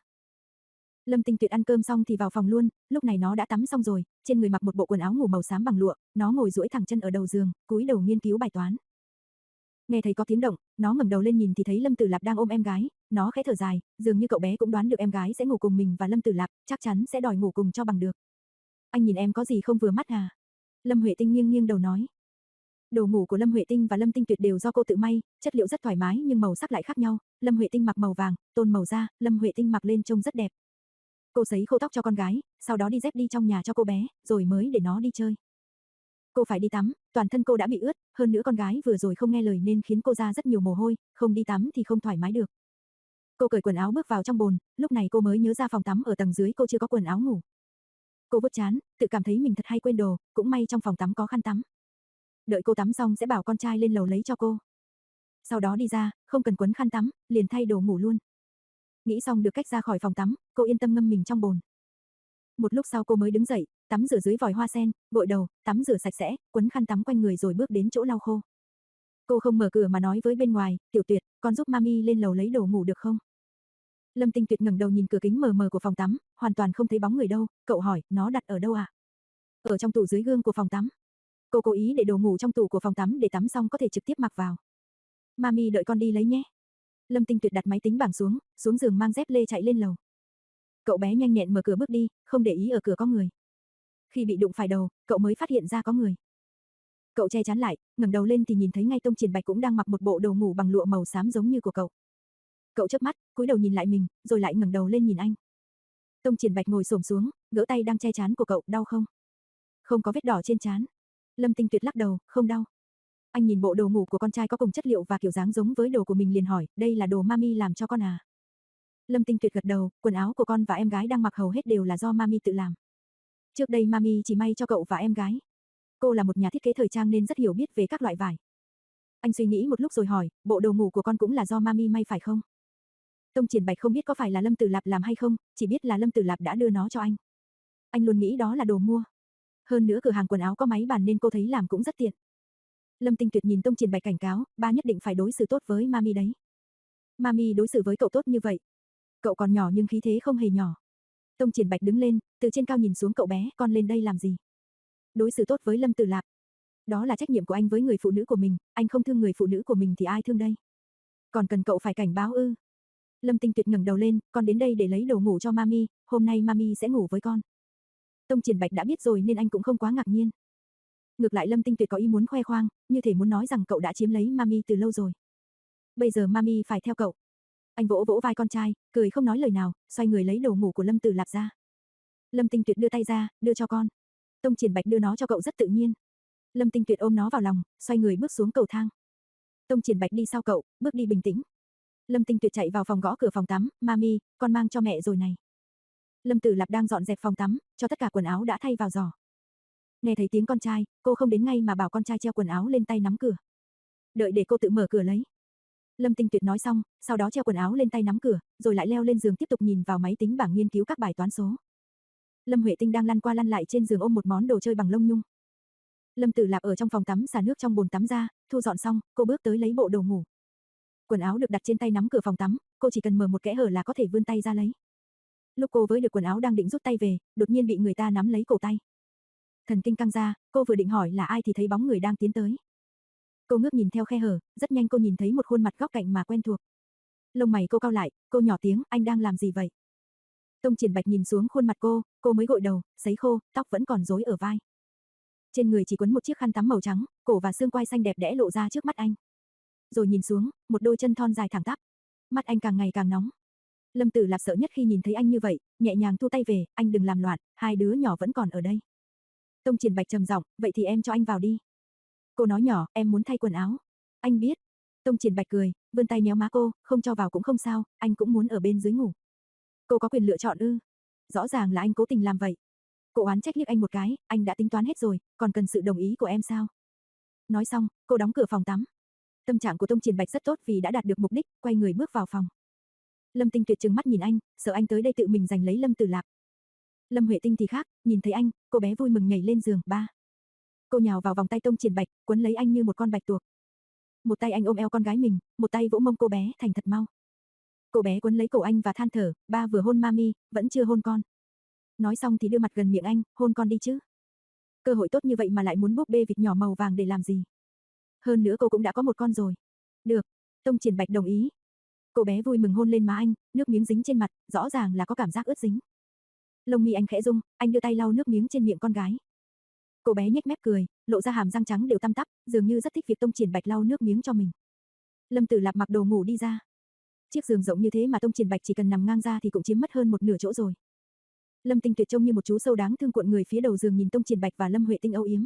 Lâm Tinh Tuyệt ăn cơm xong thì vào phòng luôn, lúc này nó đã tắm xong rồi, trên người mặc một bộ quần áo ngủ màu xám bằng lụa, nó ngồi duỗi thẳng chân ở đầu giường, cúi đầu nghiên cứu bài toán. Nghe thấy có tiếng động, nó ngẩng đầu lên nhìn thì thấy Lâm Tử Lạp đang ôm em gái, nó khẽ thở dài, dường như cậu bé cũng đoán được em gái sẽ ngủ cùng mình và Lâm Tử Lạp, chắc chắn sẽ đòi ngủ cùng cho bằng được. Anh nhìn em có gì không vừa mắt à? Lâm Huệ Tinh nghiêng nghiêng đầu nói. Đồ ngủ của Lâm Huệ Tinh và Lâm Tinh Tuyệt đều do cô tự may, chất liệu rất thoải mái nhưng màu sắc lại khác nhau, Lâm Huệ Tinh mặc màu vàng, tôn màu da, Lâm Huệ Tinh mặc lên trông rất đẹp. Cô sấy khô tóc cho con gái, sau đó đi dép đi trong nhà cho cô bé, rồi mới để nó đi chơi. Cô phải đi tắm, toàn thân cô đã bị ướt, hơn nữa con gái vừa rồi không nghe lời nên khiến cô ra rất nhiều mồ hôi, không đi tắm thì không thoải mái được. Cô cởi quần áo bước vào trong bồn, lúc này cô mới nhớ ra phòng tắm ở tầng dưới cô chưa có quần áo ngủ. Cô vuốt trán, tự cảm thấy mình thật hay quên đồ, cũng may trong phòng tắm có khăn tắm. Đợi cô tắm xong sẽ bảo con trai lên lầu lấy cho cô. Sau đó đi ra, không cần quấn khăn tắm, liền thay đồ ngủ luôn. Nghĩ xong được cách ra khỏi phòng tắm, cô yên tâm ngâm mình trong bồn. Một lúc sau cô mới đứng dậy, tắm rửa dưới vòi hoa sen, gội đầu, tắm rửa sạch sẽ, quấn khăn tắm quanh người rồi bước đến chỗ lau khô. Cô không mở cửa mà nói với bên ngoài, Tiểu Tuyệt, con giúp mami lên lầu lấy đồ ngủ được không? Lâm Tinh Tuyệt ngẩng đầu nhìn cửa kính mờ mờ của phòng tắm, hoàn toàn không thấy bóng người đâu, cậu hỏi, nó đặt ở đâu ạ? À? Ở trong tủ dưới gương của phòng tắm. Cô cố ý để đồ ngủ trong tủ của phòng tắm để tắm xong có thể trực tiếp mặc vào. Mami đợi con đi lấy nhé. Lâm Tinh Tuyệt đặt máy tính bảng xuống, xuống giường mang dép lê chạy lên lầu. Cậu bé nhanh nhẹn mở cửa bước đi, không để ý ở cửa có người. Khi bị đụng phải đầu, cậu mới phát hiện ra có người. Cậu che chắn lại, ngẩng đầu lên thì nhìn thấy ngay Tông Triển Bạch cũng đang mặc một bộ đồ ngủ bằng lụa màu xám giống như của cậu. Cậu chớp mắt, cúi đầu nhìn lại mình, rồi lại ngẩng đầu lên nhìn anh. Tông Triển Bạch ngồi xổm xuống, gỡ tay đang che trán của cậu, đau không? Không có vết đỏ trên trán. Lâm Tinh Tuyệt lắc đầu, không đau. Anh nhìn bộ đồ ngủ của con trai có cùng chất liệu và kiểu dáng giống với đồ của mình liền hỏi, đây là đồ mami làm cho con à? Lâm Tinh Tuyệt gật đầu, quần áo của con và em gái đang mặc hầu hết đều là do mami tự làm. Trước đây mami chỉ may cho cậu và em gái. Cô là một nhà thiết kế thời trang nên rất hiểu biết về các loại vải. Anh suy nghĩ một lúc rồi hỏi, bộ đồ ngủ của con cũng là do mami may phải không? Tông Triển Bạch không biết có phải là Lâm Tử Lạp làm hay không, chỉ biết là Lâm Tử Lạp đã đưa nó cho anh. Anh luôn nghĩ đó là đồ mua. Hơn nữa cửa hàng quần áo có máy bàn nên cô thấy làm cũng rất tiện. Lâm Tinh Tuyệt nhìn Tông Triển Bạch cảnh cáo, ba nhất định phải đối xử tốt với mami đấy. Mami đối xử với cậu tốt như vậy. Cậu còn nhỏ nhưng khí thế không hề nhỏ. Tông Triển Bạch đứng lên, từ trên cao nhìn xuống cậu bé, con lên đây làm gì? Đối xử tốt với Lâm Tử Lạp. Đó là trách nhiệm của anh với người phụ nữ của mình, anh không thương người phụ nữ của mình thì ai thương đây? Còn cần cậu phải cảnh báo ư? Lâm Tinh Tuyệt ngẩng đầu lên, con đến đây để lấy đồ ngủ cho mami, hôm nay mami sẽ ngủ với con. Tông Triển Bạch đã biết rồi nên anh cũng không quá ngạc nhiên. Ngược lại Lâm Tinh Tuyệt có ý muốn khoe khoang, như thể muốn nói rằng cậu đã chiếm lấy mami từ lâu rồi. Bây giờ mami phải theo cậu. Anh vỗ vỗ vai con trai, cười không nói lời nào, xoay người lấy đồ ngủ của Lâm Tử Lạp ra. Lâm Tinh Tuyệt đưa tay ra, đưa cho con. Tông Triển Bạch đưa nó cho cậu rất tự nhiên. Lâm Tinh Tuyệt ôm nó vào lòng, xoay người bước xuống cầu thang. Tông Triển Bạch đi sau cậu, bước đi bình tĩnh. Lâm Tinh Tuyệt chạy vào phòng gõ cửa phòng tắm, mami, con mang cho mẹ rồi này. Lâm Tử Lạp đang dọn dẹp phòng tắm, cho tất cả quần áo đã thay vào giỏ. Nghe thấy tiếng con trai, cô không đến ngay mà bảo con trai treo quần áo lên tay nắm cửa. Đợi để cô tự mở cửa lấy. Lâm Tinh Tuyệt nói xong, sau đó treo quần áo lên tay nắm cửa, rồi lại leo lên giường tiếp tục nhìn vào máy tính bảng nghiên cứu các bài toán số. Lâm Huệ Tinh đang lăn qua lăn lại trên giường ôm một món đồ chơi bằng lông nhung. Lâm Tử Lạp ở trong phòng tắm xả nước trong bồn tắm ra, thu dọn xong, cô bước tới lấy bộ đồ ngủ. Quần áo được đặt trên tay nắm cửa phòng tắm, cô chỉ cần mở một kẽ hở là có thể vươn tay ra lấy. Lúc cô với được quần áo đang định rút tay về, đột nhiên bị người ta nắm lấy cổ tay. Thần kinh căng ra, cô vừa định hỏi là ai thì thấy bóng người đang tiến tới. Cô ngước nhìn theo khe hở, rất nhanh cô nhìn thấy một khuôn mặt góc cạnh mà quen thuộc. Lông mày cô cau lại, cô nhỏ tiếng, anh đang làm gì vậy? Tông Triển Bạch nhìn xuống khuôn mặt cô, cô mới gội đầu, sấy khô, tóc vẫn còn rối ở vai. Trên người chỉ quấn một chiếc khăn tắm màu trắng, cổ và xương quai xanh đẹp đẽ lộ ra trước mắt anh. Rồi nhìn xuống, một đôi chân thon dài thẳng tắp. Mắt anh càng ngày càng nóng. Lâm Tử Lạp sợ nhất khi nhìn thấy anh như vậy, nhẹ nhàng thu tay về, anh đừng làm loạn, hai đứa nhỏ vẫn còn ở đây. Tông Triển Bạch trầm giọng, vậy thì em cho anh vào đi. Cô nói nhỏ, em muốn thay quần áo. Anh biết. Tông Triển Bạch cười, vươn tay méo má cô, không cho vào cũng không sao, anh cũng muốn ở bên dưới ngủ. Cô có quyền lựa chọn ư? Rõ ràng là anh cố tình làm vậy. Cô oán trách liếc anh một cái, anh đã tính toán hết rồi, còn cần sự đồng ý của em sao? Nói xong, cô đóng cửa phòng tắm. Tâm trạng của Tông Triển Bạch rất tốt vì đã đạt được mục đích, quay người bước vào phòng. Lâm Tinh Tuyệt trừng mắt nhìn anh, sợ anh tới đây tự mình giành lấy Lâm Tử Lạp. Lâm Huệ Tinh thì khác, nhìn thấy anh, cô bé vui mừng nhảy lên giường, ba. Cô nhào vào vòng tay Tông Triển Bạch, quấn lấy anh như một con bạch tuộc. Một tay anh ôm eo con gái mình, một tay vỗ mông cô bé, thành thật mau. Cô bé quấn lấy cổ anh và than thở, ba vừa hôn mami, vẫn chưa hôn con. Nói xong thì đưa mặt gần miệng anh, hôn con đi chứ. Cơ hội tốt như vậy mà lại muốn búp bê vịt nhỏ màu vàng để làm gì? Hơn nữa cô cũng đã có một con rồi. Được, Tông Triển Bạch đồng ý. Cô bé vui mừng hôn lên má anh, nước miếng dính trên mặt, rõ ràng là có cảm giác ướt dính. Lông mi anh khẽ rung, anh đưa tay lau nước miếng trên miệng con gái. Cô bé nhếch mép cười, lộ ra hàm răng trắng đều tăm tắp, dường như rất thích việc Tông Triển Bạch lau nước miếng cho mình. Lâm Tử Lạp mặc đồ ngủ đi ra. Chiếc giường rộng như thế mà Tông Triển Bạch chỉ cần nằm ngang ra thì cũng chiếm mất hơn một nửa chỗ rồi. Lâm Tinh Tuyệt trông như một chú sâu đáng thương cuộn người phía đầu giường nhìn Tông Triển Bạch và Lâm Huệ Tinh âu yếm.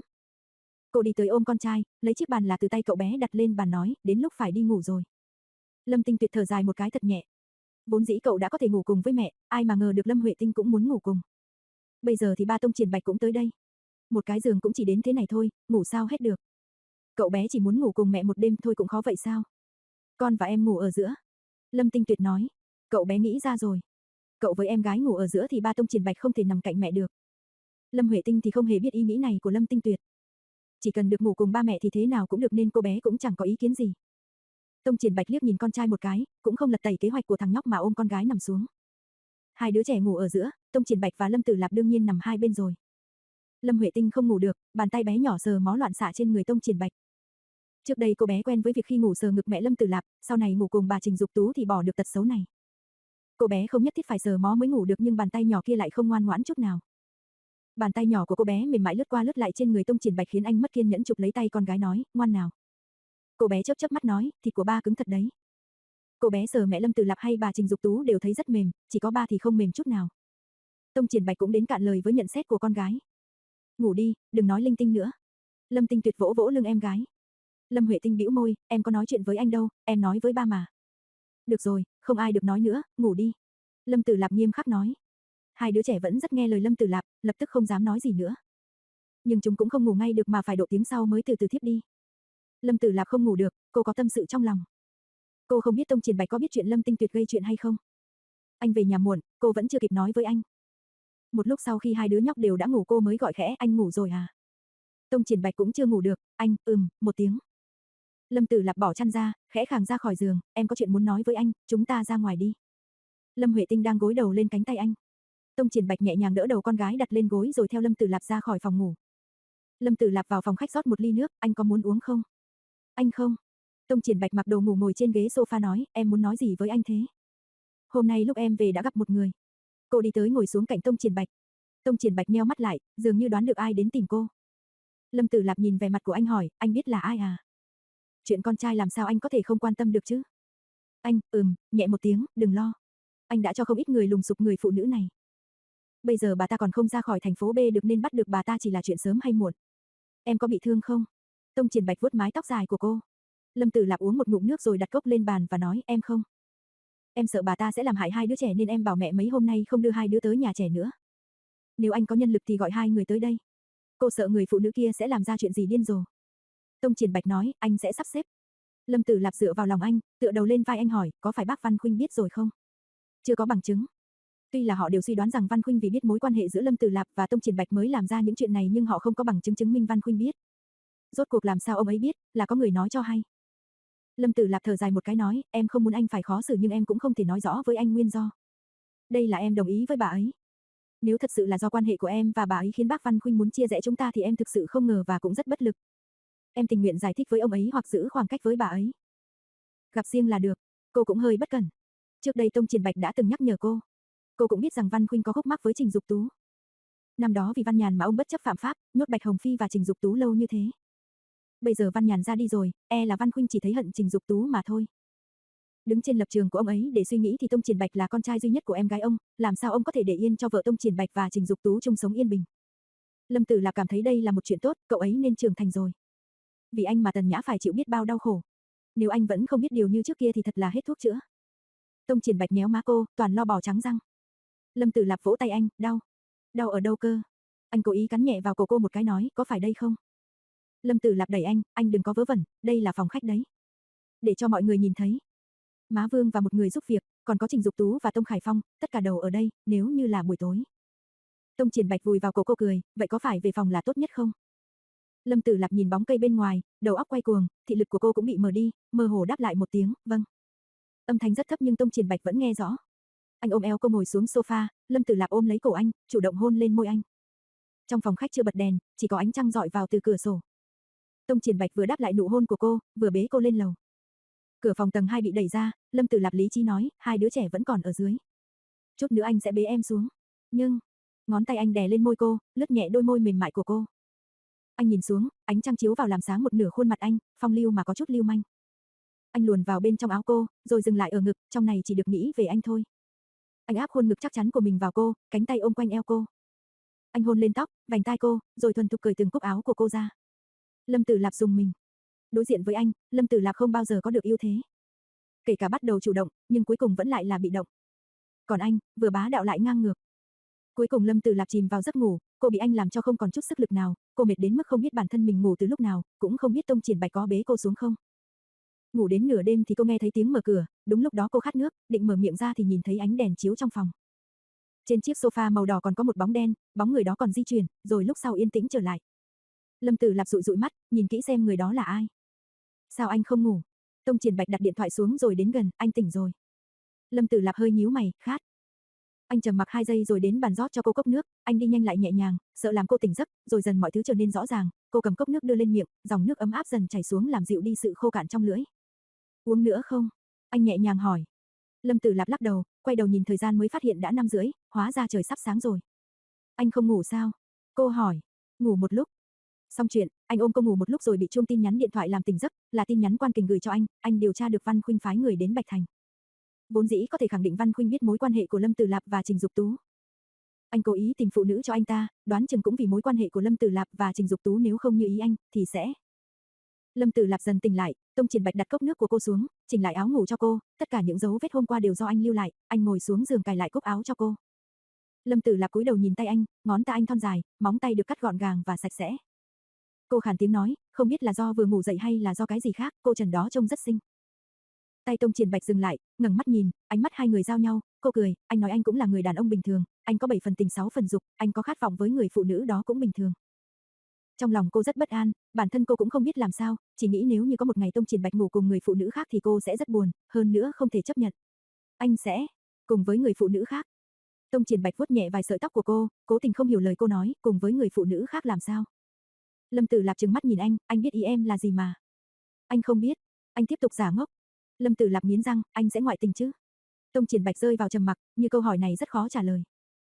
Cô đi tới ôm con trai, lấy chiếc bàn là từ tay cậu bé đặt lên bàn nói, đến lúc phải đi ngủ rồi. Lâm Tinh Tuyệt thở dài một cái thật nhẹ. Vốn dĩ cậu đã có thể ngủ cùng với mẹ, ai mà ngờ được Lâm Huệ Tinh cũng muốn ngủ cùng. Bây giờ thì ba Tông Triển Bạch cũng tới đây. Một cái giường cũng chỉ đến thế này thôi, ngủ sao hết được. Cậu bé chỉ muốn ngủ cùng mẹ một đêm thôi cũng khó vậy sao? Con và em ngủ ở giữa. Lâm Tinh Tuyệt nói. Cậu bé nghĩ ra rồi. Cậu với em gái ngủ ở giữa thì ba Tông Triển Bạch không thể nằm cạnh mẹ được. Lâm Huệ Tinh thì không hề biết ý nghĩ này của Lâm Tinh Tuyệt. Chỉ cần được ngủ cùng ba mẹ thì thế nào cũng được nên cô bé cũng chẳng có ý kiến gì. Tông Triển Bạch liếc nhìn con trai một cái, cũng không lật tẩy kế hoạch của thằng nhóc mà ôm con gái nằm xuống. Hai đứa trẻ ngủ ở giữa, Tông Triển Bạch và Lâm Tử Lạp đương nhiên nằm hai bên rồi. Lâm Huệ Tinh không ngủ được, bàn tay bé nhỏ sờ mó loạn xạ trên người Tông Triển Bạch. Trước đây cô bé quen với việc khi ngủ sờ ngực mẹ Lâm Tử Lạp, sau này ngủ cùng bà Trình Dục Tú thì bỏ được tật xấu này. Cô bé không nhất thiết phải sờ mó mới ngủ được nhưng bàn tay nhỏ kia lại không ngoan ngoãn chút nào. Bàn tay nhỏ của cô bé mềm mại lướt qua lướt lại trên người Tông Triển Bạch khiến anh mất kiên nhẫn chụp lấy tay con gái nói, ngoan nào. Cô bé chớp chớp mắt nói, thịt của ba cứng thật đấy. Cô bé sờ mẹ Lâm Tử Lạp hay bà Trình Dục Tú đều thấy rất mềm, chỉ có ba thì không mềm chút nào. Tông Triển Bạch cũng đến cạn lời với nhận xét của con gái. Ngủ đi, đừng nói linh tinh nữa. Lâm Tinh Tuyệt vỗ vỗ lưng em gái. Lâm Huệ Tinh bĩu môi, em có nói chuyện với anh đâu, em nói với ba mà. Được rồi, không ai được nói nữa, ngủ đi. Lâm Tử Lạp nghiêm khắc nói. Hai đứa trẻ vẫn rất nghe lời Lâm Tử Lạp, lập tức không dám nói gì nữa. Nhưng chúng cũng không ngủ ngay được mà phải độ tiếng sau mới từ từ thiếp đi. Lâm Tử Lạp không ngủ được, cô có tâm sự trong lòng. Cô không biết Tông Triển Bạch có biết chuyện Lâm Tinh Tuyệt gây chuyện hay không. Anh về nhà muộn, cô vẫn chưa kịp nói với anh. Một lúc sau khi hai đứa nhóc đều đã ngủ cô mới gọi khẽ, anh ngủ rồi à? Tông Triển Bạch cũng chưa ngủ được, anh, ừm, một tiếng. Lâm Tử Lạp bỏ chăn ra, khẽ khàng ra khỏi giường, em có chuyện muốn nói với anh, chúng ta ra ngoài đi. Lâm Huệ Tinh đang gối đầu lên cánh tay anh. Tông Triển Bạch nhẹ nhàng đỡ đầu con gái đặt lên gối rồi theo Lâm Tử Lạp ra khỏi phòng ngủ. Lâm Tử Lạp vào phòng khách rót một ly nước, anh có muốn uống không? Anh không. Tông Triển Bạch mặc đồ ngủ ngồi trên ghế sofa nói, em muốn nói gì với anh thế? Hôm nay lúc em về đã gặp một người. Cô đi tới ngồi xuống cạnh Tông Triển Bạch. Tông Triển Bạch nheo mắt lại, dường như đoán được ai đến tìm cô. Lâm Tử Lạp nhìn vẻ mặt của anh hỏi, anh biết là ai à? Chuyện con trai làm sao anh có thể không quan tâm được chứ? Anh, ừm, nhẹ một tiếng, đừng lo. Anh đã cho không ít người lùng sục người phụ nữ này. Bây giờ bà ta còn không ra khỏi thành phố B được nên bắt được bà ta chỉ là chuyện sớm hay muộn. Em có bị thương không? Tông Triển Bạch vuốt mái tóc dài của cô. Lâm Tử Lạp uống một ngụm nước rồi đặt cốc lên bàn và nói, em không. Em sợ bà ta sẽ làm hại hai đứa trẻ nên em bảo mẹ mấy hôm nay không đưa hai đứa tới nhà trẻ nữa. Nếu anh có nhân lực thì gọi hai người tới đây. Cô sợ người phụ nữ kia sẽ làm ra chuyện gì điên rồ. Tông Triển Bạch nói, anh sẽ sắp xếp. Lâm Tử Lạp dựa vào lòng anh, tựa đầu lên vai anh hỏi, có phải bác Văn Khuynh biết rồi không? Chưa có bằng chứng. Tuy là họ đều suy đoán rằng Văn Khuynh vì biết mối quan hệ giữa Lâm Tử Lạp và Tông Triển Bạch mới làm ra những chuyện này nhưng họ không có bằng chứng chứng minh Văn Khuynh biết. Rốt cuộc làm sao ông ấy biết, là có người nói cho hay. Lâm Tử Lạp thở dài một cái nói, em không muốn anh phải khó xử nhưng em cũng không thể nói rõ với anh nguyên do. Đây là em đồng ý với bà ấy. Nếu thật sự là do quan hệ của em và bà ấy khiến bác Văn Khuynh muốn chia rẽ chúng ta thì em thực sự không ngờ và cũng rất bất lực. Em tình nguyện giải thích với ông ấy hoặc giữ khoảng cách với bà ấy. Gặp riêng là được. Cô cũng hơi bất cẩn. Trước đây Tông Triển Bạch đã từng nhắc nhở cô. Cô cũng biết rằng Văn Khuynh có khúc mắc với Trình Dục Tú. Năm đó vì Văn Nhàn mà ông bất chấp phạm pháp, nhốt Bạch Hồng Phi và Trình Dục Tú lâu như thế. Bây giờ Văn Nhàn ra đi rồi, e là Văn Khuynh chỉ thấy hận Trình Dục Tú mà thôi. Đứng trên lập trường của ông ấy để suy nghĩ thì Tông Triển Bạch là con trai duy nhất của em gái ông, làm sao ông có thể để yên cho vợ Tông Triển Bạch và Trình Dục Tú chung sống yên bình. Lâm Tử Lạp cảm thấy đây là một chuyện tốt, cậu ấy nên trưởng thành rồi. Vì anh mà Tần Nhã phải chịu biết bao đau khổ. Nếu anh vẫn không biết điều như trước kia thì thật là hết thuốc chữa. Tông Triển Bạch nhéo má cô, toàn lo bỏ trắng răng. Lâm Tử Lạp vỗ tay anh, đau. Đau ở đâu cơ? Anh cố ý cắn nhẹ vào cổ cô một cái nói, có phải đây không? Lâm Tử Lạp đẩy anh, anh đừng có vớ vẩn, đây là phòng khách đấy. Để cho mọi người nhìn thấy. Má Vương và một người giúp việc, còn có Trình Dục Tú và Tông Khải Phong, tất cả đầu ở đây, nếu như là buổi tối. Tông Triển Bạch vùi vào cổ cô cười, vậy có phải về phòng là tốt nhất không? Lâm Tử Lạp nhìn bóng cây bên ngoài, đầu óc quay cuồng, thị lực của cô cũng bị mờ đi, mơ hồ đáp lại một tiếng, vâng. Âm thanh rất thấp nhưng Tông Triển Bạch vẫn nghe rõ. Anh ôm eo cô ngồi xuống sofa, Lâm Tử Lạp ôm lấy cổ anh, chủ động hôn lên môi anh. Trong phòng khách chưa bật đèn, chỉ có ánh trăng rọi vào từ cửa sổ. Tông Triển Bạch vừa đáp lại nụ hôn của cô, vừa bế cô lên lầu. Cửa phòng tầng hai bị đẩy ra, Lâm Tử Lạp lý trí nói, hai đứa trẻ vẫn còn ở dưới. Chút nữa anh sẽ bế em xuống. Nhưng, ngón tay anh đè lên môi cô, lướt nhẹ đôi môi mềm mại của cô. Anh nhìn xuống, ánh trăng chiếu vào làm sáng một nửa khuôn mặt anh, phong lưu mà có chút lưu manh. Anh luồn vào bên trong áo cô, rồi dừng lại ở ngực, trong này chỉ được nghĩ về anh thôi. Anh áp khuôn ngực chắc chắn của mình vào cô, cánh tay ôm quanh eo cô. Anh hôn lên tóc, vành tai cô, rồi thuần thục cởi từng cúc áo của cô ra. Lâm Tử Lạp dùng mình. Đối diện với anh, Lâm Tử Lạp không bao giờ có được ưu thế. Kể cả bắt đầu chủ động, nhưng cuối cùng vẫn lại là bị động. Còn anh, vừa bá đạo lại ngang ngược. Cuối cùng Lâm Tử Lạp chìm vào giấc ngủ, cô bị anh làm cho không còn chút sức lực nào, cô mệt đến mức không biết bản thân mình ngủ từ lúc nào, cũng không biết Tông Triển Bạch có bế cô xuống không. Ngủ đến nửa đêm thì cô nghe thấy tiếng mở cửa, đúng lúc đó cô khát nước, định mở miệng ra thì nhìn thấy ánh đèn chiếu trong phòng. Trên chiếc sofa màu đỏ còn có một bóng đen, bóng người đó còn di chuyển, rồi lúc sau yên tĩnh trở lại. Lâm Tử Lạp dụi dụi mắt, nhìn kỹ xem người đó là ai. Sao anh không ngủ? Tông Triển Bạch đặt điện thoại xuống rồi đến gần, anh tỉnh rồi. Lâm Tử Lạp hơi nhíu mày, khát. Anh trầm mặc hai giây rồi đến bàn rót cho cô cốc nước, anh đi nhanh lại nhẹ nhàng, sợ làm cô tỉnh giấc, rồi dần mọi thứ trở nên rõ ràng, cô cầm cốc nước đưa lên miệng, dòng nước ấm áp dần chảy xuống làm dịu đi sự khô cạn trong lưỡi. Uống nữa không? Anh nhẹ nhàng hỏi. Lâm Tử Lạp lắc đầu, quay đầu nhìn thời gian mới phát hiện đã năm rưỡi, hóa ra trời sắp sáng rồi. Anh không ngủ sao? Cô hỏi. Ngủ một lúc. Xong chuyện, anh ôm cô ngủ một lúc rồi bị chuông tin nhắn điện thoại làm tỉnh giấc, là tin nhắn Quan Kình gửi cho anh, anh điều tra được Văn Khuynh phái người đến Bạch Thành. Vốn dĩ có thể khẳng định Văn Khuynh biết mối quan hệ của Lâm Tử Lạp và Trình Dục Tú. Anh cố ý tìm phụ nữ cho anh ta, đoán chừng cũng vì mối quan hệ của Lâm Tử Lạp và Trình Dục Tú, nếu không như ý anh, thì sẽ. Lâm Tử Lạp dần tỉnh lại, Tông Triển Bạch đặt cốc nước của cô xuống, chỉnh lại áo ngủ cho cô, tất cả những dấu vết hôm qua đều do anh lưu lại, anh ngồi xuống giường cài lại cúc áo cho cô. Lâm Tử Lạp cúi đầu nhìn tay anh, ngón tay anh thon dài, móng tay được cắt gọn gàng và sạch sẽ. Cô khàn tiếng nói, không biết là do vừa ngủ dậy hay là do cái gì khác, cô trần đó trông rất xinh. Tay Tông Triển Bạch dừng lại, ngẩng mắt nhìn, ánh mắt hai người giao nhau, cô cười, anh nói anh cũng là người đàn ông bình thường, anh có bảy phần tình sáu phần dục, anh có khát vọng với người phụ nữ đó cũng bình thường. Trong lòng cô rất bất an, bản thân cô cũng không biết làm sao, chỉ nghĩ nếu như có một ngày Tông Triển Bạch ngủ cùng người phụ nữ khác thì cô sẽ rất buồn, hơn nữa không thể chấp nhận. Anh sẽ cùng với người phụ nữ khác. Tông Triển Bạch vuốt nhẹ vài sợi tóc của cô, cố tình không hiểu lời cô nói, cùng với người phụ nữ khác làm sao? Lâm Tử Lạp trừng mắt nhìn anh, anh biết ý em là gì mà? Anh không biết. Anh tiếp tục giả ngốc. Lâm Tử Lạp nghiến răng, anh sẽ ngoại tình chứ? Tông Triển Bạch rơi vào trầm mặc, như câu hỏi này rất khó trả lời.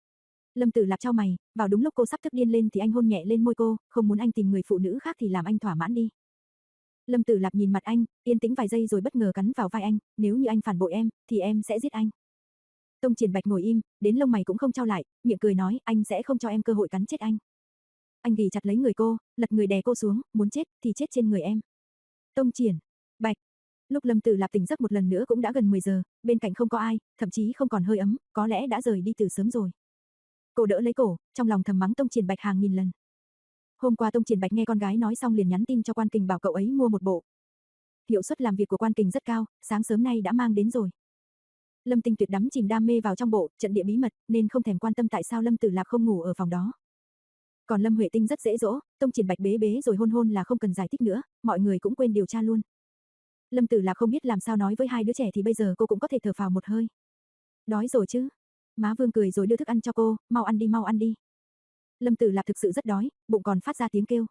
Lâm Tử Lạp chau mày, vào đúng lúc cô sắp tức điên lên thì anh hôn nhẹ lên môi cô, không muốn anh tìm người phụ nữ khác thì làm anh thỏa mãn đi. Lâm Tử Lạp nhìn mặt anh, yên tĩnh vài giây rồi bất ngờ cắn vào vai anh, nếu như anh phản bội em, thì em sẽ giết anh. Tông Triển Bạch ngồi im, đến lông mày cũng không chau lại, miệng cười nói, anh sẽ không cho em cơ hội cắn chết anh. Anh ghì chặt lấy người cô, lật người đè cô xuống, muốn chết thì chết trên người em. Tông Triển Bạch. Lúc Lâm Tử Lạp tỉnh giấc một lần nữa cũng đã gần mười giờ, bên cạnh không có ai, thậm chí không còn hơi ấm, có lẽ đã rời đi từ sớm rồi. Cô đỡ lấy cổ, trong lòng thầm mắng Tông Triển Bạch hàng nghìn lần. Hôm qua Tông Triển Bạch nghe con gái nói xong liền nhắn tin cho Quan Kình bảo cậu ấy mua một bộ. Hiệu suất làm việc của Quan Kình rất cao, sáng sớm nay đã mang đến rồi. Lâm Tinh Tuyệt đắm chìm đam mê vào trong bộ trận địa bí mật, nên không thèm quan tâm tại sao Lâm Tử Lạp không ngủ ở phòng đó. Còn Lâm Huệ Tinh rất dễ dỗ, Tông Triển Bạch bế bế rồi hôn hôn là không cần giải thích nữa, mọi người cũng quên điều tra luôn. Lâm Tử Lạc không biết làm sao nói với hai đứa trẻ thì bây giờ cô cũng có thể thở phào một hơi. Đói rồi chứ? Má Vương cười rồi đưa thức ăn cho cô, mau ăn đi mau ăn đi. Lâm Tử Lạc thực sự rất đói, bụng còn phát ra tiếng kêu.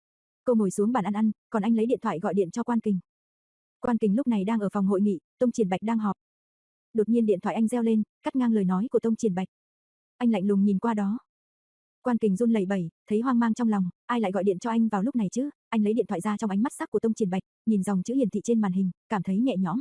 Cô ngồi xuống bàn ăn ăn, còn anh lấy điện thoại gọi điện cho Quan Kình. Quan Kình lúc này đang ở phòng hội nghị, Tông Triển Bạch đang họp. Đột nhiên điện thoại anh reo lên, cắt ngang lời nói của Tông Triển Bạch. Anh lạnh lùng nhìn qua đó. Quan Kình run lẩy bẩy, thấy hoang mang trong lòng, ai lại gọi điện cho anh vào lúc này chứ? Anh lấy điện thoại ra, trong ánh mắt sắc của Tông Triển Bạch, nhìn dòng chữ hiển thị trên màn hình, cảm thấy nhẹ nhõm.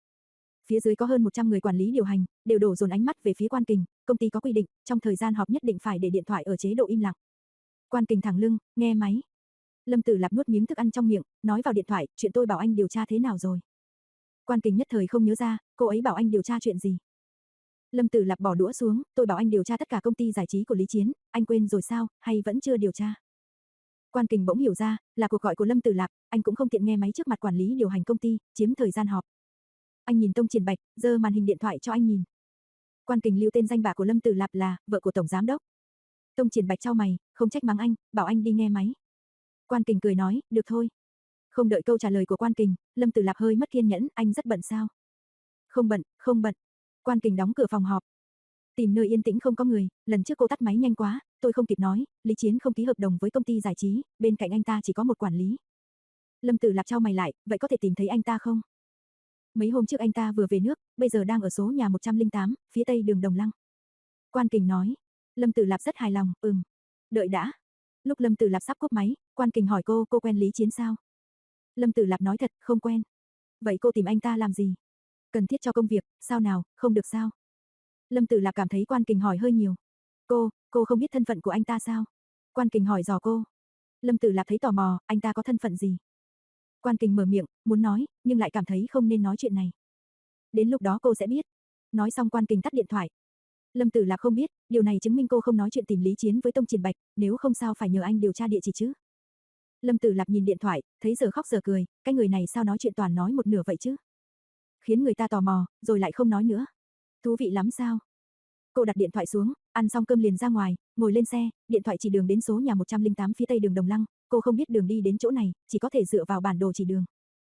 Phía dưới có hơn một trăm người quản lý điều hành, đều đổ dồn ánh mắt về phía Quan Kình, công ty có quy định, trong thời gian họp nhất định phải để điện thoại ở chế độ im lặng. Quan Kình thẳng lưng, nghe máy. Lâm Tử Lạp nuốt miếng thức ăn trong miệng, nói vào điện thoại, chuyện tôi bảo anh điều tra thế nào rồi? Quan Kình nhất thời không nhớ ra, cô ấy bảo anh điều tra chuyện gì? Lâm Tử Lạp bỏ đũa xuống, tôi bảo anh điều tra tất cả công ty giải trí của Lý Chiến, anh quên rồi sao, hay vẫn chưa điều tra? Quan Kình bỗng hiểu ra, là cuộc gọi của Lâm Tử Lạp, anh cũng không tiện nghe máy trước mặt quản lý điều hành công ty, chiếm thời gian họp. Anh nhìn Tông Triển Bạch, giơ màn hình điện thoại cho anh nhìn. Quan Kình lưu tên danh bạ của Lâm Tử Lạp là vợ của tổng giám đốc. Tông Triển Bạch chau mày, không trách mắng anh, bảo anh đi nghe máy. Quan Kình cười nói, được thôi. Không đợi câu trả lời của Quan Kình, Lâm Tử Lạp hơi mất kiên nhẫn, anh rất bận sao? Không bận, không bận. Quan Kình đóng cửa phòng họp. Tìm nơi yên tĩnh không có người, lần trước cô tắt máy nhanh quá, tôi không kịp nói, Lý Chiến không ký hợp đồng với công ty giải trí, bên cạnh anh ta chỉ có một quản lý. Lâm Tử Lạp chau mày lại, vậy có thể tìm thấy anh ta không? Mấy hôm trước anh ta vừa về nước, bây giờ đang ở số nhà một trăm lẻ tám, phía tây đường Đồng Lăng. Quan Kình nói. Lâm Tử Lạp rất hài lòng, ừm. Đợi đã. Lúc Lâm Tử Lạp sắp cúp máy, Quan Kình hỏi cô, cô quen Lý Chiến sao? Lâm Tử Lạp nói thật, không quen. Vậy cô tìm anh ta làm gì? Cần thiết cho công việc, sao nào, không được sao? Lâm Tử Lạp cảm thấy Quan Kình hỏi hơi nhiều. Cô, cô không biết thân phận của anh ta sao? Quan Kình hỏi dò cô. Lâm Tử Lạp thấy tò mò, anh ta có thân phận gì? Quan Kình mở miệng, muốn nói, nhưng lại cảm thấy không nên nói chuyện này. Đến lúc đó cô sẽ biết. Nói xong Quan Kình tắt điện thoại. Lâm Tử Lạp không biết, điều này chứng minh cô không nói chuyện tìm Lý Chiến với Tông Triển Bạch, nếu không sao phải nhờ anh điều tra địa chỉ chứ. Lâm Tử Lạp nhìn điện thoại, thấy giờ khóc giờ cười, cái người này sao nói chuyện toàn nói một nửa vậy chứ? Khiến người ta tò mò, rồi lại không nói nữa. Thú vị lắm sao? Cô đặt điện thoại xuống, ăn xong cơm liền ra ngoài, ngồi lên xe, điện thoại chỉ đường đến số nhà một trăm lẻ tám phía tây đường Đồng Lăng, cô không biết đường đi đến chỗ này, chỉ có thể dựa vào bản đồ chỉ đường.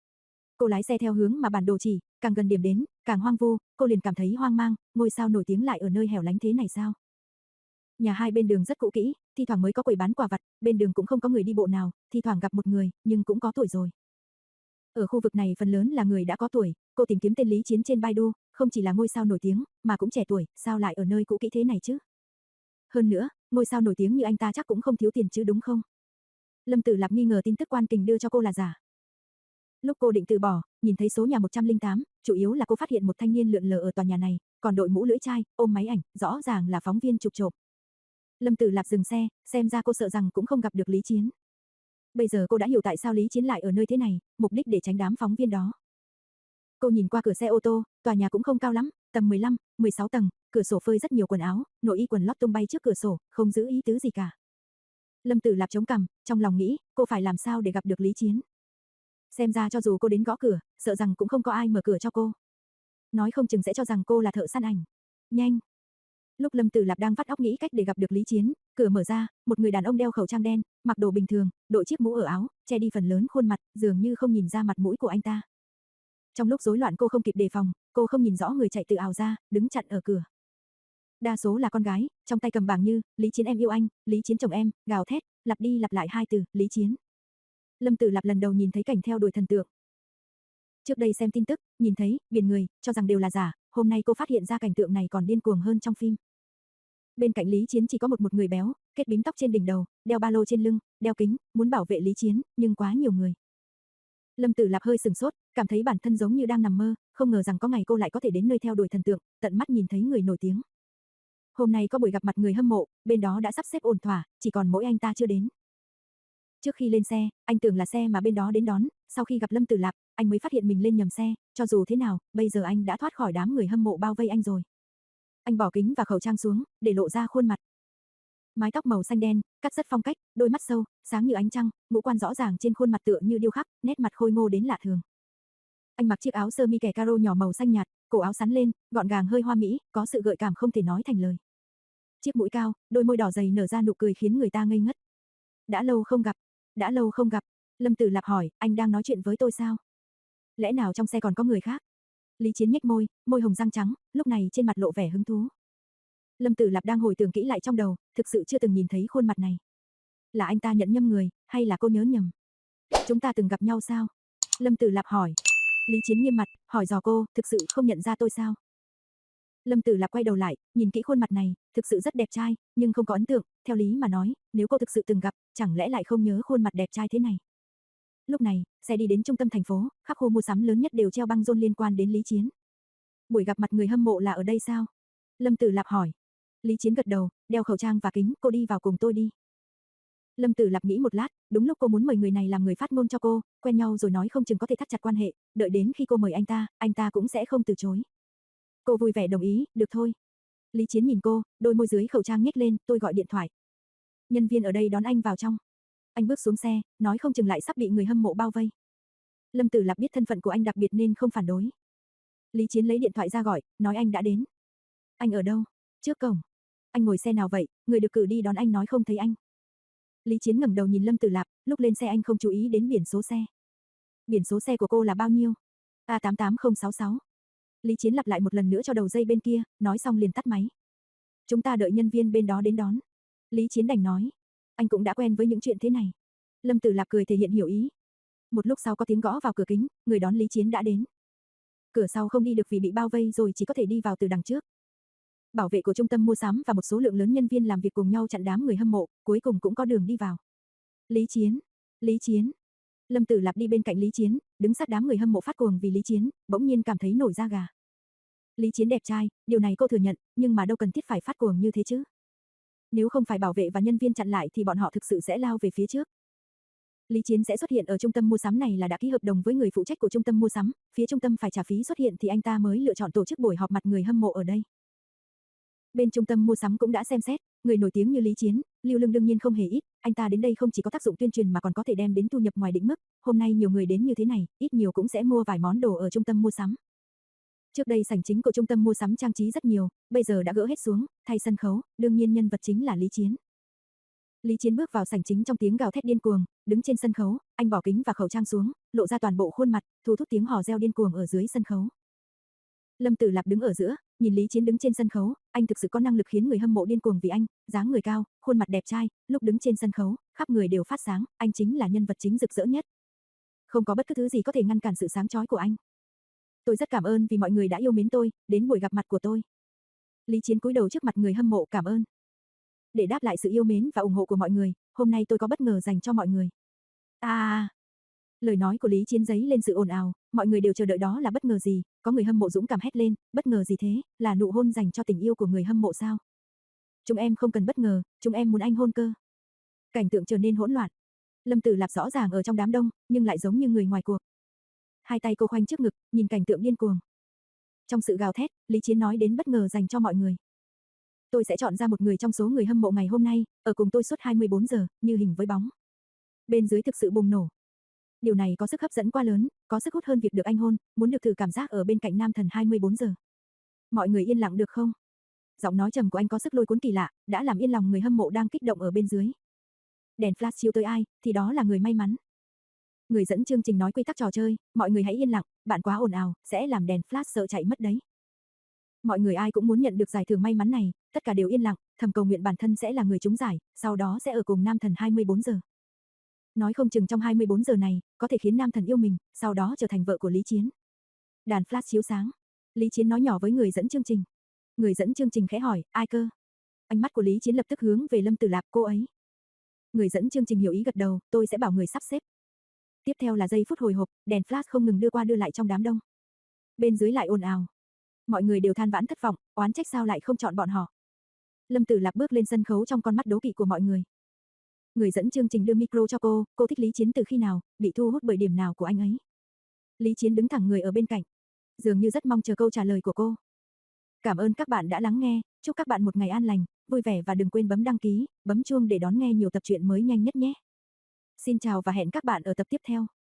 Cô lái xe theo hướng mà bản đồ chỉ, càng gần điểm đến, càng hoang vu, cô liền cảm thấy hoang mang, ngôi sao nổi tiếng lại ở nơi hẻo lánh thế này sao? Nhà hai bên đường rất cũ kỹ, thi thoảng mới có quầy bán quà vặt, bên đường cũng không có người đi bộ nào, thi thoảng gặp một người, nhưng cũng có tuổi rồi. Ở khu vực này phần lớn là người đã có tuổi, cô tìm kiếm tên Lý Chiến trên Baidu, không chỉ là ngôi sao nổi tiếng, mà cũng trẻ tuổi, sao lại ở nơi cũ kỹ thế này chứ? Hơn nữa, ngôi sao nổi tiếng như anh ta chắc cũng không thiếu tiền chứ đúng không? Lâm Tử Lạp nghi ngờ tin tức Quan Kình đưa cho cô là giả. Lúc cô định từ bỏ, nhìn thấy số nhà một trăm lẻ tám, chủ yếu là cô phát hiện một thanh niên lượn lờ ở tòa nhà này, còn đội mũ lưỡi chai, ôm máy ảnh, rõ ràng là phóng viên chụp trộm. Lâm Tử Lạp dừng xe, xem ra cô sợ rằng cũng không gặp được Lý Chiến. Bây giờ cô đã hiểu tại sao Lý Chiến lại ở nơi thế này, mục đích để tránh đám phóng viên đó. Cô nhìn qua cửa xe ô tô, tòa nhà cũng không cao lắm, tầm mười lăm, mười sáu tầng, cửa sổ phơi rất nhiều quần áo, nội y quần lót tung bay trước cửa sổ, không giữ ý tứ gì cả. Lâm Tử Lạp chống cằm, trong lòng nghĩ, cô phải làm sao để gặp được Lý Chiến. Xem ra cho dù cô đến gõ cửa, sợ rằng cũng không có ai mở cửa cho cô. Nói không chừng sẽ cho rằng cô là thợ săn ảnh. Nhanh. Lúc Lâm Tử Lạp đang vắt óc nghĩ cách để gặp được Lý Chiến, cửa mở ra, một người đàn ông đeo khẩu trang đen, mặc đồ bình thường, đội chiếc mũ ở áo, che đi phần lớn khuôn mặt, dường như không nhìn ra mặt mũi của anh ta. Trong lúc rối loạn cô không kịp đề phòng, cô không nhìn rõ người chạy từ ảo ra, đứng chặn ở cửa. Đa số là con gái, trong tay cầm bảng như, Lý Chiến em yêu anh, Lý Chiến chồng em, gào thét, lặp đi lặp lại hai từ, Lý Chiến. Lâm Tử Lạp lần đầu nhìn thấy cảnh theo đuổi thần tượng. Trước đây xem tin tức, nhìn thấy, biển người, cho rằng đều là giả, hôm nay cô phát hiện ra cảnh tượng này còn điên cuồng hơn trong phim. Bên cạnh Lý Chiến chỉ có một một người béo, kết bím tóc trên đỉnh đầu, đeo ba lô trên lưng, đeo kính, muốn bảo vệ Lý Chiến, nhưng quá nhiều người. Lâm Tử Lạp hơi sừng sốt, cảm thấy bản thân giống như đang nằm mơ, không ngờ rằng có ngày cô lại có thể đến nơi theo đuổi thần tượng, tận mắt nhìn thấy người nổi tiếng. Hôm nay có buổi gặp mặt người hâm mộ, bên đó đã sắp xếp ổn thỏa, chỉ còn mỗi anh ta chưa đến. Trước khi lên xe, anh tưởng là xe mà bên đó đến đón, sau khi gặp Lâm Tử Lạp, anh mới phát hiện mình lên nhầm xe, cho dù thế nào, bây giờ anh đã thoát khỏi đám người hâm mộ bao vây anh rồi. Anh bỏ kính và khẩu trang xuống, để lộ ra khuôn mặt. Mái tóc màu xanh đen, cắt rất phong cách, đôi mắt sâu, sáng như ánh trăng, ngũ quan rõ ràng trên khuôn mặt tựa như điêu khắc, nét mặt khôi ngô đến lạ thường. Anh mặc chiếc áo sơ mi kẻ caro nhỏ màu xanh nhạt, cổ áo xắn lên, gọn gàng hơi hoa mỹ, có sự gợi cảm không thể nói thành lời. Chiếc mũi cao, đôi môi đỏ dày nở ra nụ cười khiến người ta ngây ngất. Đã lâu không gặp, đã lâu không gặp. Lâm Tử Lạp hỏi, anh đang nói chuyện với tôi sao? Lẽ nào trong xe còn có người khác? Lý Chiến nhếch môi, môi hồng răng trắng, lúc này trên mặt lộ vẻ hứng thú. Lâm Tử Lạp đang hồi tưởng kỹ lại trong đầu, thực sự chưa từng nhìn thấy khuôn mặt này. Là anh ta nhận nhầm người, hay là cô nhớ nhầm? Chúng ta từng gặp nhau sao? Lâm Tử Lạp hỏi. Lý Chiến nghiêm mặt, hỏi dò cô, thực sự không nhận ra tôi sao? Lâm Tử Lạp quay đầu lại, nhìn kỹ khuôn mặt này, thực sự rất đẹp trai, nhưng không có ấn tượng, theo lý mà nói, nếu cô thực sự từng gặp, chẳng lẽ lại không nhớ khuôn mặt đẹp trai thế này? Lúc này, xe đi đến trung tâm thành phố, khắp khu mua sắm lớn nhất đều treo băng rôn liên quan đến Lý Chiến. Buổi gặp mặt người hâm mộ là ở đây sao? Lâm Tử Lạp hỏi. Lý Chiến gật đầu, đeo khẩu trang và kính, cô đi vào cùng tôi đi. Lâm Tử Lạp nghĩ một lát, đúng lúc cô muốn mời người này làm người phát ngôn cho cô, quen nhau rồi nói không chừng có thể thắt chặt quan hệ, đợi đến khi cô mời anh ta, anh ta cũng sẽ không từ chối. Cô vui vẻ đồng ý, được thôi. Lý Chiến nhìn cô, đôi môi dưới khẩu trang nhếch lên, tôi gọi điện thoại. Nhân viên ở đây đón anh vào trong. Anh bước xuống xe, nói không chừng lại sắp bị người hâm mộ bao vây. Lâm Tử Lạp biết thân phận của anh đặc biệt nên không phản đối. Lý Chiến lấy điện thoại ra gọi, nói anh đã đến. Anh ở đâu? Trước cổng. Anh ngồi xe nào vậy? Người được cử đi đón anh nói không thấy anh. Lý Chiến ngẩng đầu nhìn Lâm Tử Lạp, lúc lên xe anh không chú ý đến biển số xe. Biển số xe của cô là bao nhiêu? A tám tám không sáu sáu. Lý Chiến lặp lại một lần nữa cho đầu dây bên kia, nói xong liền tắt máy. Chúng ta đợi nhân viên bên đó đến đón. Lý Chiến đành nói. Anh cũng đã quen với những chuyện thế này. Lâm Tử Lạp cười thể hiện hiểu ý. Một lúc sau có tiếng gõ vào cửa kính, người đón Lý Chiến đã đến. Cửa sau không đi được vì bị bao vây rồi chỉ có thể đi vào từ đằng trước. Bảo vệ của trung tâm mua sắm và một số lượng lớn nhân viên làm việc cùng nhau chặn đám người hâm mộ, cuối cùng cũng có đường đi vào. Lý Chiến, Lý Chiến. Lâm Tử Lạp đi bên cạnh Lý Chiến, đứng sát đám người hâm mộ phát cuồng vì Lý Chiến, bỗng nhiên cảm thấy nổi da gà. Lý Chiến đẹp trai, điều này cô thừa nhận, nhưng mà đâu cần thiết phải phát cuồng như thế chứ. Nếu không phải bảo vệ và nhân viên chặn lại thì bọn họ thực sự sẽ lao về phía trước. Lý Chiến sẽ xuất hiện ở trung tâm mua sắm này là đã ký hợp đồng với người phụ trách của trung tâm mua sắm, phía trung tâm phải trả phí xuất hiện thì anh ta mới lựa chọn tổ chức buổi họp mặt người hâm mộ ở đây. Bên trung tâm mua sắm cũng đã xem xét, người nổi tiếng như Lý Chiến, lưu lượng đương nhiên không hề ít, anh ta đến đây không chỉ có tác dụng tuyên truyền mà còn có thể đem đến thu nhập ngoài định mức, hôm nay nhiều người đến như thế này, ít nhiều cũng sẽ mua vài món đồ ở trung tâm mua sắm. Trước đây sảnh chính của trung tâm mua sắm trang trí rất nhiều, bây giờ đã gỡ hết xuống, thay sân khấu, đương nhiên nhân vật chính là Lý Chiến. Lý Chiến bước vào sảnh chính trong tiếng gào thét điên cuồng, đứng trên sân khấu, anh bỏ kính và khẩu trang xuống, lộ ra toàn bộ khuôn mặt, thu hút tiếng hò reo điên cuồng ở dưới sân khấu. Lâm Tử Lạp đứng ở giữa, nhìn Lý Chiến đứng trên sân khấu, anh thực sự có năng lực khiến người hâm mộ điên cuồng vì anh, dáng người cao, khuôn mặt đẹp trai, lúc đứng trên sân khấu, khắp người đều phát sáng, anh chính là nhân vật chính rực rỡ nhất. Không có bất cứ thứ gì có thể ngăn cản sự sáng chói của anh. Tôi rất cảm ơn vì mọi người đã yêu mến tôi, đến buổi gặp mặt của tôi. Lý Chiến cúi đầu trước mặt người hâm mộ cảm ơn. Để đáp lại sự yêu mến và ủng hộ của mọi người, hôm nay tôi có bất ngờ dành cho mọi người. À, lời nói của Lý Chiến giấy lên sự ồn ào, mọi người đều chờ đợi đó là bất ngờ gì, có người hâm mộ dũng cảm hét lên, bất ngờ gì thế, là nụ hôn dành cho tình yêu của người hâm mộ sao? Chúng em không cần bất ngờ, chúng em muốn anh hôn cơ. Cảnh tượng trở nên hỗn loạn. Lâm Tử Lạp rõ ràng ở trong đám đông, nhưng lại giống như người ngoài cuộc. Hai tay cô khoanh trước ngực, nhìn cảnh tượng điên cuồng. Trong sự gào thét, Lý Chiến nói đến bất ngờ dành cho mọi người. Tôi sẽ chọn ra một người trong số người hâm mộ ngày hôm nay, ở cùng tôi suốt hai mươi bốn giờ, như hình với bóng. Bên dưới thực sự bùng nổ. Điều này có sức hấp dẫn quá lớn, có sức hút hơn việc được anh hôn, muốn được thử cảm giác ở bên cạnh nam thần hai mươi bốn giờ. Mọi người yên lặng được không? Giọng nói trầm của anh có sức lôi cuốn kỳ lạ, đã làm yên lòng người hâm mộ đang kích động ở bên dưới. Đèn flash chiếu tới ai, thì đó là người may mắn. Người dẫn chương trình nói quy tắc trò chơi, mọi người hãy yên lặng, bạn quá ồn ào, sẽ làm đèn flash sợ chạy mất đấy. Mọi người ai cũng muốn nhận được giải thưởng may mắn này, tất cả đều yên lặng, thầm cầu nguyện bản thân sẽ là người trúng giải, sau đó sẽ ở cùng nam thần hai mươi bốn giờ. Nói không chừng trong hai mươi bốn giờ này, có thể khiến nam thần yêu mình, sau đó trở thành vợ của Lý Chiến. Đàn flash chiếu sáng. Lý Chiến nói nhỏ với người dẫn chương trình. Người dẫn chương trình khẽ hỏi, ai cơ? Ánh mắt của Lý Chiến lập tức hướng về Lâm Tử Lạp, cô ấy. Người dẫn chương trình hiểu ý gật đầu, tôi sẽ bảo người sắp xếp. Tiếp theo là giây phút hồi hộp, đèn flash không ngừng đưa qua đưa lại trong đám đông. Bên dưới lại ồn ào. Mọi người đều than vãn thất vọng, oán trách sao lại không chọn bọn họ. Lâm Tử Lạp bước lên sân khấu trong con mắt đố kỵ của mọi người. Người dẫn chương trình đưa micro cho cô, cô thích Lý Chiến từ khi nào, bị thu hút bởi điểm nào của anh ấy. Lý Chiến đứng thẳng người ở bên cạnh, dường như rất mong chờ câu trả lời của cô. Cảm ơn các bạn đã lắng nghe, chúc các bạn một ngày an lành, vui vẻ và đừng quên bấm đăng ký, bấm chuông để đón nghe nhiều tập truyện mới nhanh nhất nhé. Xin chào và hẹn các bạn ở tập tiếp theo.